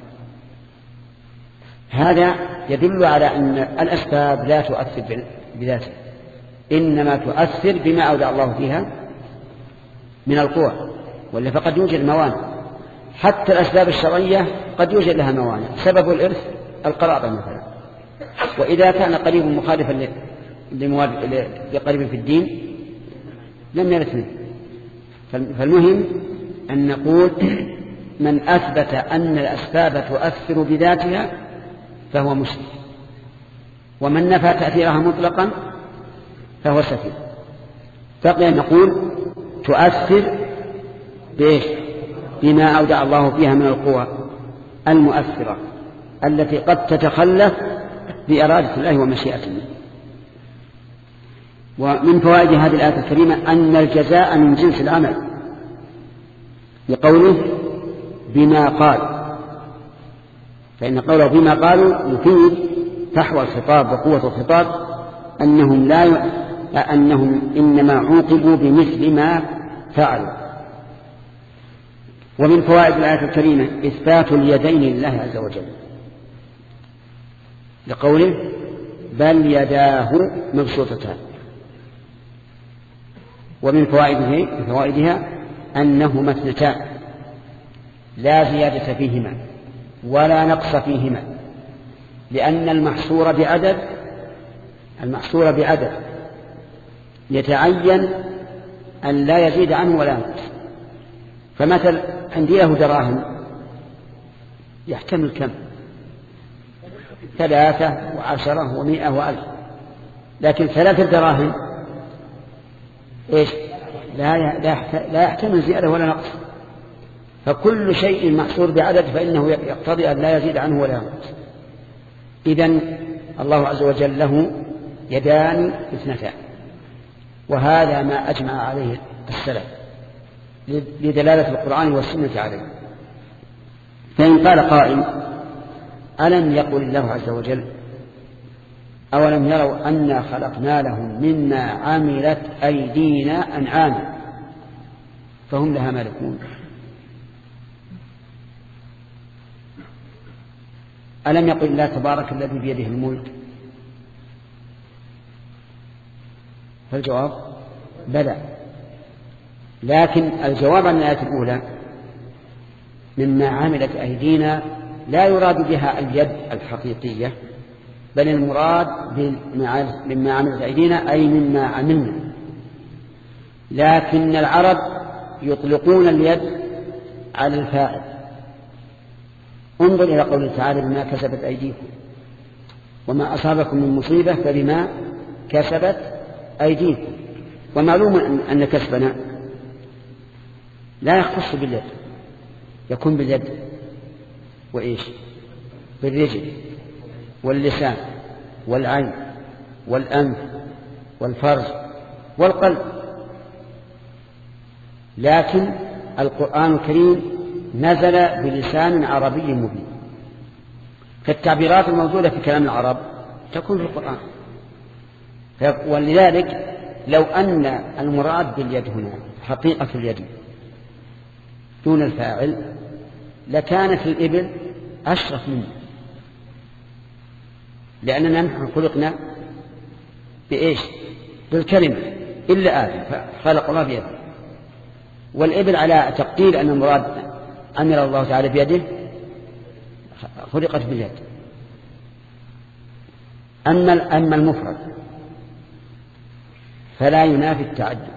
هذا يدل على أن الأسباب لا تؤثر بذاتها، إنما تؤثر بما أودع الله فيها من القوى، ولا فقد يوجد موانع. حتى الأسباب الشرعية قد يوجد لها موانع. سبب الإرث القرابة مثلا، وإذا كان قريب مخالفا لقريب في الدين لم يرث منه. فالمهم أن نقول من أثبت أن الأسباب تؤثر بذاتها فهو مشرك، ومن نفى تأثيرها مطلقا فهو سفيه. بقي نقول تؤثر بإيش؟ بما أودع الله فيها من القوى المؤثرة التي قد تتخلف بإرادة الله ومشيئته. ومن فوائد هذه الآية الكريمة أن الجزاء من جنس العمل، لقوله بما قال، فإن قوله بما قالوا يفيد فحوى الخطاب وقوة الخطاب، أنهم, لا ي... أنهم إنما عوقبوا بمثل ما فعلوا. ومن فوائد الآية الكريمة إثبات اليدين لله عز وجل، لقوله بل يداه مبسوطتان. ومن فوائده فوائدها أنهما اثنتان لا زيادة فيهما ولا نقص فيهما، لأن المحصور بعدد المحصور بعدد يتعين أن لا يزيد عنه ولا ينقص. فمثل عندي له دراهم يحتمل كم؟ ثلاثة وعشرة ومائة وألف، لكن ثلاثة دراهم إيش؟ لا لا يحتمل زيادة ولا نقص. فكل شيء محصور بعدد فإنه يقتضي أن لا يزيد عنه ولا ينقص. إذن الله عز وجل له يدان اثنتان، وهذا ما أجمع عليه السلف لدلالة القرآن والسنة عليه. فإن قال قائل ألم يقل الله عز وجل أولم يروا أنا خلقنا لهم مما عملت أيدينا أنعاما فهم لها مالكون؟ ألم يقل الله تبارك الذي بيده الملك؟ فالجواب بلى، لكن الجواب عن الآية الأولى مما عملت أيدينا لا يراد بها اليد الحقيقية، بل المراد مما عملت أيدينا أي مما عملنا. لكن العرب يطلقون اليد على الفاعل. انظر إلى قوله تعالى بما كسبت أيديكم وما أصابكم من مصيبة فبما كسبت أيديكم. ومعلوم أن كسبنا لا يختص باليد، يكون باليد وإيش؟ بالرجل واللسان والعين والأنف والفرج والقلب. لكن القرآن الكريم نزل بلسان عربي مبين، فالتعبيرات الموجودة في كلام العرب تكون في القرآن. ولذلك لو أن المراد باليد هنا حقيقة اليد دون الفاعل لكانت الإبل أشرف منه، لأننا نحن خلقنا بإيش؟ بالكلمة، إلا آدم خلق الله بيده. والإبل على تقدير أن المراد عمل الله تعالى بيده خلقت باليد. أما أما المفرد فلا ينافي التعدد،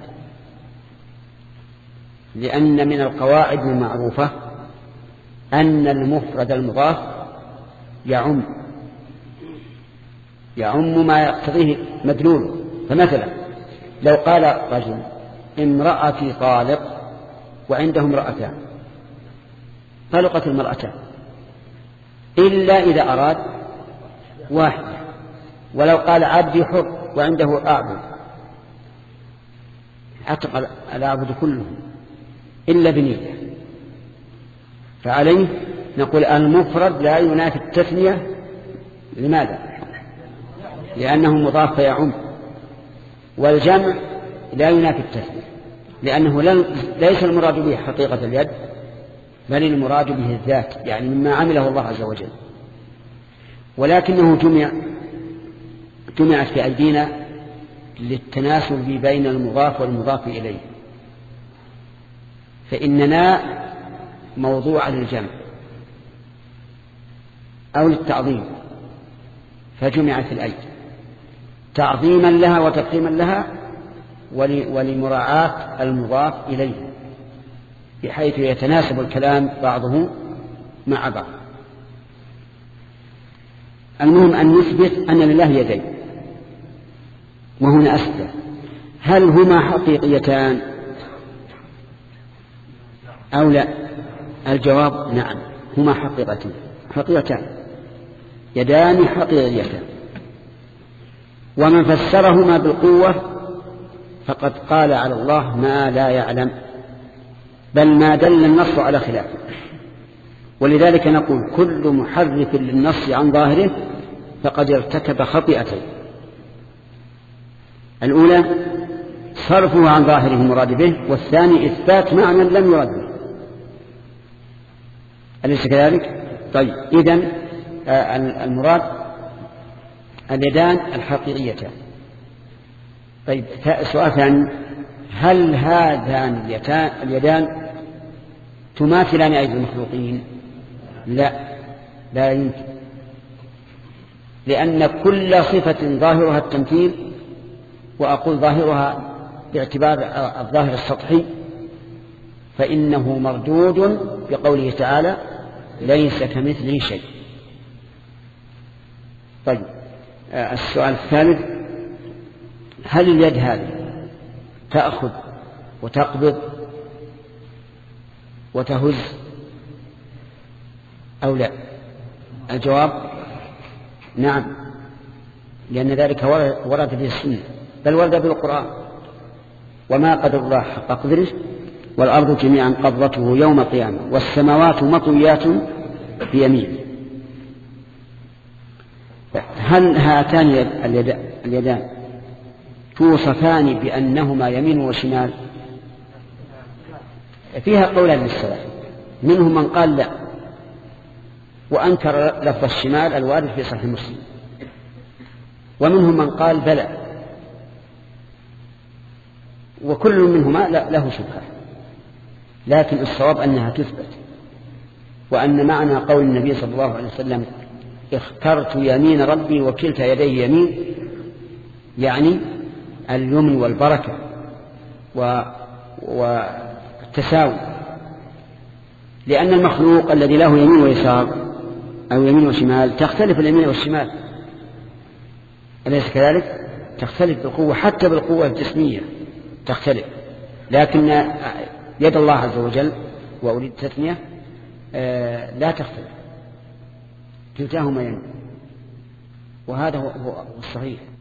لأن من القواعد المعروفة أن المفرد المضاف يعم يعم ما يقتضيه مدلوله. فمثلا لو قال رجل امرأتي طالق وعنده امرأتان، طلقت المرأتان إلا إذا أراد واحدة. ولو قال عبدي حر وعنده أعبد، عتق الأعبد كلهم إلا بنية. فعليه نقول المفرد لا ينافي التثنية. لماذا؟ لأنه مضاف فيعم. والجمع لا ينافي التثنية، لأنه ليس المراد به حقيقة اليد بل المراد به الذات، يعني مما عمله الله عز وجل. ولكنه جمع جمعت في أيدينا للتناسب بين المضاف والمضاف إليه، فإننا موضوع للجمع أو للتعظيم، فجمعت الأيدي تعظيما لها وتقديما لها ولمراعاة المضاف إليه، بحيث يتناسب الكلام بعضه مع بعض. المهم أن نثبت أن لله يدين. وهنا أسئلة: هل هما حقيقيتان أو لا؟ الجواب نعم، هما حقيقتان حقيقتان يدان حقيقيتان. ومن فسرهما بالقوة فقد قال على الله ما لا يعلم، بل ما دل النص على خلافه. ولذلك نقول كل محرف للنص عن ظاهره فقد ارتكب خطيئتين: الأولى صرفه عن ظاهره المراد به، والثاني إثبات معنى لم يرد به. أليس كذلك؟ طيب، إذن المراد اليدان الحقيقيتان. طيب، سؤال ثاني: هل هذان اليدان تماثلان أيدي المخلوقين؟ لا، لا يمكن، لأن كل صفة ظاهرها التمثيل، وأقول ظاهرها باعتبار الظاهر السطحي، فإنه مردود بقوله تعالى: ليس كمثله شيء. طيب، السؤال الثالث: هل اليد هذه تأخذ وتقبض وتهز أو لا؟ الجواب نعم، لأن ذلك ورد في السنة، بل ورد في القرآن: وما قدر الله حق قدره والأرض جميعا قبضته يوم القيامة والسماوات مطويات بيمينه. هل هاتان اليدان توصفان بأنهما يمين وشمال؟ فيها قولان للسلف، منهم من قال لا وأنكر لفظ الشمال الوارد في صحيح مسلم، ومنهم من قال بلى، وكل منهما له شبهة، لكن الصواب أنها تثبت، وأن معنى قول النبي صلى الله عليه وسلم: اخترت يمين ربي وكلتا يديه يمين، يعني اليمن والبركة والتساوي، لأن المخلوق الذي له يمين ويسار أو يمين وشمال تختلف اليمين والشمال، أليس كذلك؟ تختلف بالقوة، حتى بالقوة الجسمية تختلف، لكن يد الله عز وجل، وأريد تثنية، لا تختلف، كلتاهما يمين، وهذا هو الصحيح.